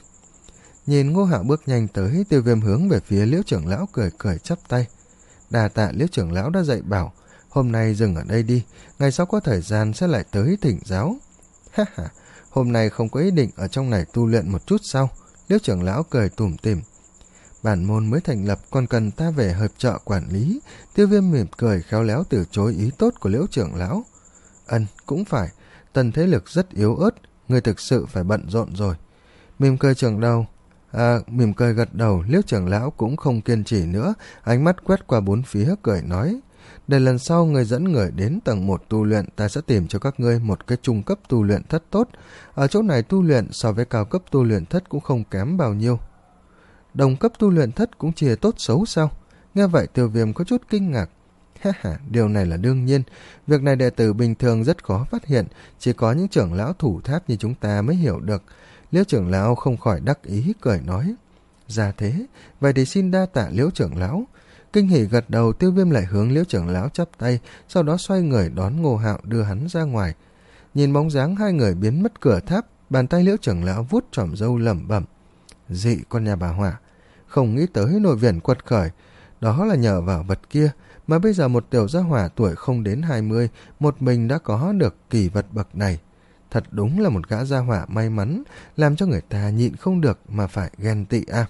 Nhìn Ngô Hạo bước nhanh tới, Tiêu Viêm hướng về phía Liễu trưởng lão cười cười chắp tay. Đà tạ Liễu trưởng lão đã dạy bảo, hôm nay dừng ở đây đi, ngày sau có thời gian sẽ lại tới thỉnh giáo. Ha ha, hôm nay không có ý định ở trong này tu luyện một chút sao? Liễu trưởng lão cười tủm tỉm. Bản môn mới thành lập còn cần ta về hợp trợ quản lý. Tiêu Viêm mỉm cười khéo léo từ chối ý tốt của Liễu trưởng lão. Ân, cũng phải, tần thế lực rất yếu ớt, người thực sự phải bận rộn rồi. Mỉm cười trưởng đầu, à, mỉm cười gật đầu, Liễu trưởng lão cũng không kiên trì nữa, ánh mắt quét qua bốn phía cười nói. Để lần sau người dẫn người đến tầng một tu luyện, ta sẽ tìm cho các ngươi một cái trung cấp tu luyện thất tốt. Ở chỗ này tu luyện so với cao cấp tu luyện thất cũng không kém bao nhiêu. Đồng cấp tu luyện thất cũng chia tốt xấu sao? Nghe vậy Tiêu Viêm có chút kinh ngạc. Ha ha, điều này là đương nhiên. Việc này đệ tử bình thường rất khó phát hiện, chỉ có những trưởng lão thủ tháp như chúng ta mới hiểu được. Liễu trưởng lão không khỏi đắc ý cười nói. Ra thế, vậy thì xin đa tạ Liễu trưởng lão. Kinh hỉ gật đầu, Tiêu Viêm lại hướng Liễu trưởng lão chắp tay, sau đó xoay người đón Ngô Hạo đưa hắn ra ngoài. Nhìn bóng dáng hai người biến mất cửa tháp, bàn tay Liễu trưởng lão vuốt tròm râu lẩm bẩm. Dị con nhà bà Hỏa, không nghĩ tới nội viện quật khởi, đó là nhờ vào vật kia, mà bây giờ một tiểu gia hỏa tuổi không đến hai mươi, một mình đã có được kỳ vật bậc này. Thật đúng là một gã gia hỏa may mắn, làm cho người ta nhịn không được mà phải ghen tị à.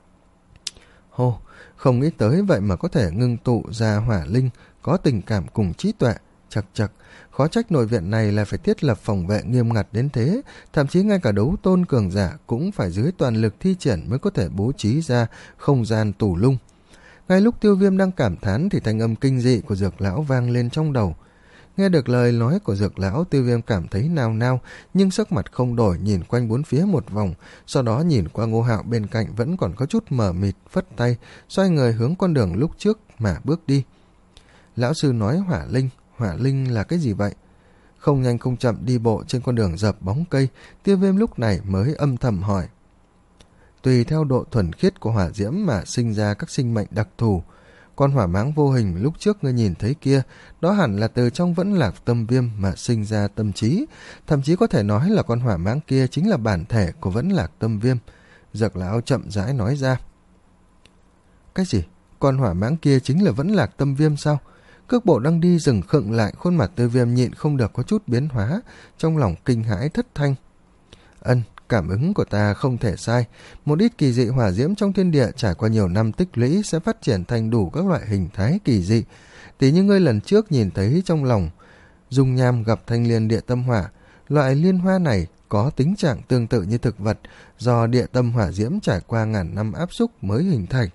Hô, không nghĩ tới vậy mà có thể ngưng tụ ra hỏa linh, có tình cảm cùng trí tuệ. Chật chật, khó trách nội viện này là phải thiết lập phòng vệ nghiêm ngặt đến thế, thậm chí ngay cả đấu tôn cường giả cũng phải dưới toàn lực thi triển mới có thể bố trí ra không gian tù lung. Ngay lúc Tiêu Viêm đang cảm thán thì thanh âm kinh dị của Dược lão vang lên trong đầu. Nghe được lời nói của Dược lão, Tiêu Viêm cảm thấy nao nao, nhưng sắc mặt không đổi, nhìn quanh bốn phía một vòng, sau đó nhìn qua Ngô Hạo bên cạnh vẫn còn có chút mờ mịt, phất tay, xoay người hướng con đường lúc trước mà bước đi. Lão sư nói hỏa linh, hỏa linh là cái gì vậy? Không nhanh không chậm đi bộ trên con đường dập bóng cây, Tiêu Viêm lúc này mới âm thầm hỏi. Tùy theo độ thuần khiết của hỏa diễm mà sinh ra các sinh mệnh đặc thù. Con hỏa mãng vô hình lúc trước ngươi nhìn thấy kia, đó hẳn là từ trong vẫn lạc tâm viêm mà sinh ra tâm trí. Thậm chí có thể nói là con hỏa mãng kia chính là bản thể của vẫn lạc tâm viêm. Dược lão chậm rãi nói ra. Cái gì? Con hỏa mãng kia chính là Vẫn Lạc Tâm Viêm sao? Cước bộ đang đi dừng khựng lại, khuôn mặt Tiêu Viêm nhịn không được có chút biến hóa, trong lòng kinh hãi thất thanh. Ân, cảm ứng của ta không thể sai. Một ít kỳ dị hỏa diễm trong thiên địa trải qua nhiều năm tích lũy sẽ phát triển thành đủ các loại hình thái kỳ dị. Tỷ như ngươi lần trước nhìn thấy trong lòng dung nham gặp thanh liên địa tâm hỏa, loại liên hoa này có tính trạng tương tự như thực vật do địa tâm hỏa diễm trải qua ngàn năm áp xúc mới hình thành.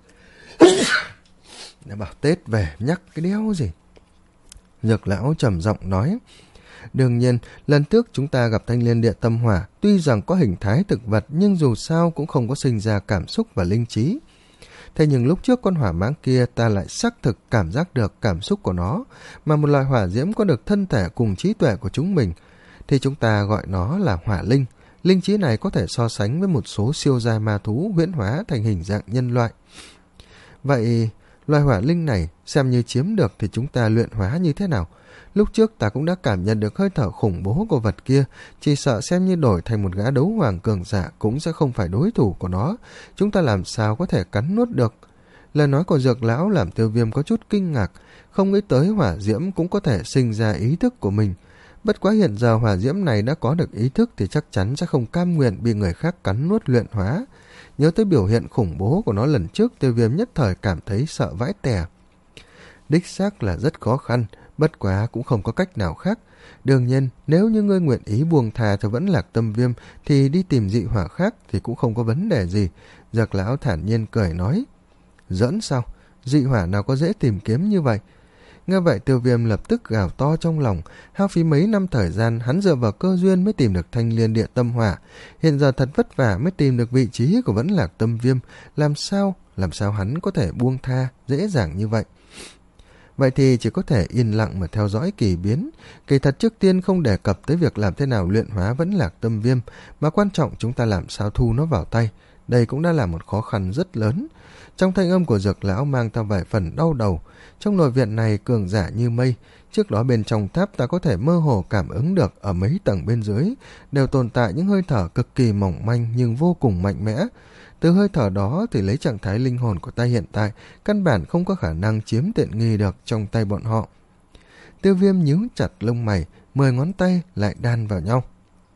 Đã bảo Tết về nhắc cái đéo gì. Dược lão trầm giọng nói. Đương nhiên, lần trước chúng ta gặp thanh liên địa tâm hỏa, tuy rằng có hình thái thực vật nhưng dù sao cũng không có sinh ra cảm xúc và linh trí. Thế nhưng lúc trước con hỏa mãng kia ta lại xác thực cảm giác được cảm xúc của nó, mà một loại hỏa diễm có được thân thể cùng trí tuệ của chúng mình, thì chúng ta gọi nó là hỏa linh. Linh trí này có thể so sánh với một số siêu giai ma thú huyễn hóa thành hình dạng nhân loại. Vậy loài hỏa linh này xem như chiếm được thì chúng ta luyện hóa như thế nào? Lúc trước ta cũng đã cảm nhận được hơi thở khủng bố của vật kia, chỉ sợ xem như đổi thành một gã đấu hoàng cường giả cũng sẽ không phải đối thủ của nó. Chúng ta làm sao có thể cắn nuốt được? Lời nói của Dược lão làm Tiêu Viêm có chút kinh ngạc, không nghĩ tới hỏa diễm cũng có thể sinh ra ý thức của mình. Bất quá hiện giờ hỏa diễm này đã có được ý thức thì chắc chắn sẽ không cam nguyện bị người khác cắn nuốt luyện hóa. Nhớ tới biểu hiện khủng bố của nó lần trước, Tiêu Viêm nhất thời cảm thấy sợ vãi tè. Đích xác là rất khó khăn, bất quá cũng không có cách nào khác. Đương nhiên, nếu như ngươi nguyện ý buông thà cho Vẫn Lạc Tâm Viêm thì đi tìm dị hỏa khác thì cũng không có vấn đề gì. Dược lão thản nhiên cười nói. Giỡn sao? Dị hỏa nào có dễ tìm kiếm như vậy? Nghe vậy Tiêu Viêm lập tức gào to trong lòng, hao phí mấy năm thời gian hắn dựa vào cơ duyên mới tìm được thanh liên địa tâm hỏa, hiện giờ thật vất vả mới tìm được vị trí của Vẫn Lạc Tâm Viêm, làm sao, làm sao hắn có thể buông tha dễ dàng như vậy? Vậy thì chỉ có thể yên lặng mà theo dõi kỳ biến. Kỳ thật trước tiên không đề cập tới việc làm thế nào luyện hóa Vẫn Lạc Tâm Viêm, mà quan trọng chúng ta làm sao thu nó vào tay. Đây cũng đã là một khó khăn rất lớn. Trong thanh âm của Dược lão mang theo vài phần đau đầu. Trong nội viện này cường giả như mây, trước đó bên trong tháp ta có thể mơ hồ cảm ứng được ở mấy tầng bên dưới đều tồn tại những hơi thở cực kỳ mỏng manh nhưng vô cùng mạnh mẽ. Từ hơi thở đó thì lấy trạng thái linh hồn của ta hiện tại, căn bản không có khả năng chiếm tiện nghi được trong tay bọn họ. Tiêu Viêm nhíu chặt lông mày, mười ngón tay lại đan vào nhau.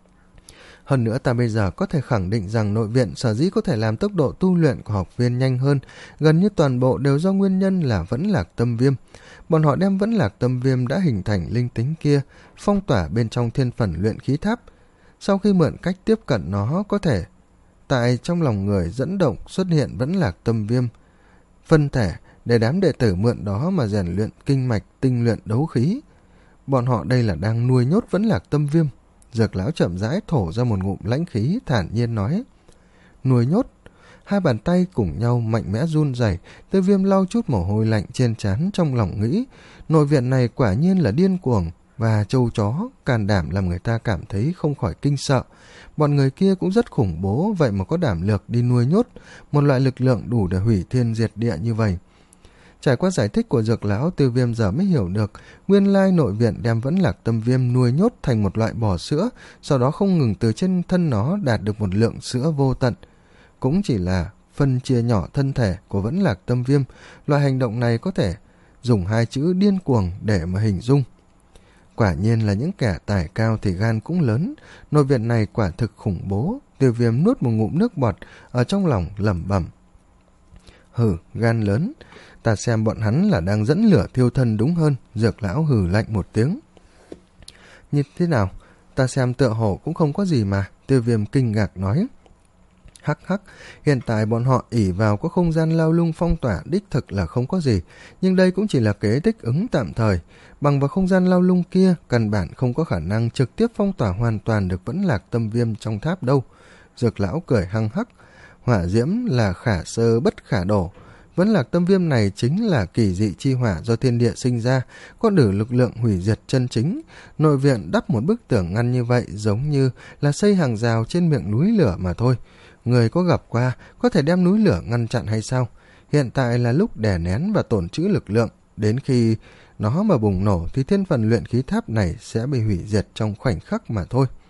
Hơn nữa ta bây giờ có thể khẳng định rằng nội viện sở dĩ có thể làm tốc độ tu luyện của học viên nhanh hơn, gần như toàn bộ đều do nguyên nhân là Vẫn Lạc Tâm Viêm. Bọn họ đem Vẫn Lạc Tâm Viêm đã hình thành linh tính kia, phong tỏa bên trong thiên phần luyện khí tháp. Sau khi mượn cách tiếp cận nó, có thể tại trong lòng người dẫn động xuất hiện Vẫn Lạc Tâm Viêm phân thể để đám đệ tử mượn đó mà rèn luyện kinh mạch, tinh luyện đấu khí. Bọn họ đây là đang nuôi nhốt Vẫn Lạc Tâm Viêm. Dược lão chậm rãi thổ ra một ngụm lãnh khí, thản nhiên nói. Nuôi nhốt. Hai bàn tay cùng nhau mạnh mẽ run rẩy. Tiêu Viêm lau chút mồ hôi lạnh trên trán, trong lòng nghĩ nội viện này quả nhiên là điên cuồng và trâu chó, can đảm làm người ta cảm thấy không khỏi kinh sợ. Bọn người kia cũng rất khủng bố, vậy mà có đảm lược đi nuôi nhốt một loại lực lượng đủ để hủy thiên diệt địa như vậy. Trải qua giải thích của Dược lão, Tiêu Viêm giờ mới hiểu được nguyên lai nội viện đem Vẫn Lạc Tâm Viêm nuôi nhốt thành một loại bò sữa, sau đó không ngừng từ trên thân nó đạt được một lượng sữa vô tận. Cũng chỉ là phân chia nhỏ thân thể của Vẫn Lạc Tâm Viêm. Loại hành động này có thể dùng hai chữ điên cuồng để mà hình dung. Quả nhiên là những kẻ tài cao thì gan cũng lớn. Nội viện này quả thực khủng bố. Tiêu Viêm nuốt một ngụm nước bọt, ở trong lòng lẩm bẩm. Hừ, gan lớn. Ta xem bọn hắn là đang dẫn lửa thiêu thân đúng hơn. Dược lão hừ lạnh một tiếng. Như thế nào? Ta xem tựa hồ cũng không có gì mà. Tiêu Viêm kinh ngạc nói. Hắc hắc, hiện tại bọn họ ỷ vào có không gian lao lung phong tỏa đích thực là không có gì, nhưng đây cũng chỉ là kế thích ứng tạm thời. Bằng vào không gian lao lung kia, căn bản không có khả năng trực tiếp phong tỏa hoàn toàn được Vẫn Lạc Tâm Viêm trong tháp đâu. Dược lão cười hăng hắc. Hỏa diễm là khả sơ bất khả đổ. Vẫn Lạc Tâm Viêm này chính là kỳ dị chi hỏa do thiên địa sinh ra, có đủ lực lượng hủy diệt chân chính. Nội viện đắp một bức tường ngăn như vậy giống như là xây hàng rào trên miệng núi lửa mà thôi. Người có gặp qua có thể đem núi lửa ngăn chặn hay sao? Hiện tại là lúc đè nén và tổn trữ lực lượng. Đến khi nó mà bùng nổ thì thiên phần luyện khí tháp này sẽ bị hủy diệt trong khoảnh khắc mà thôi.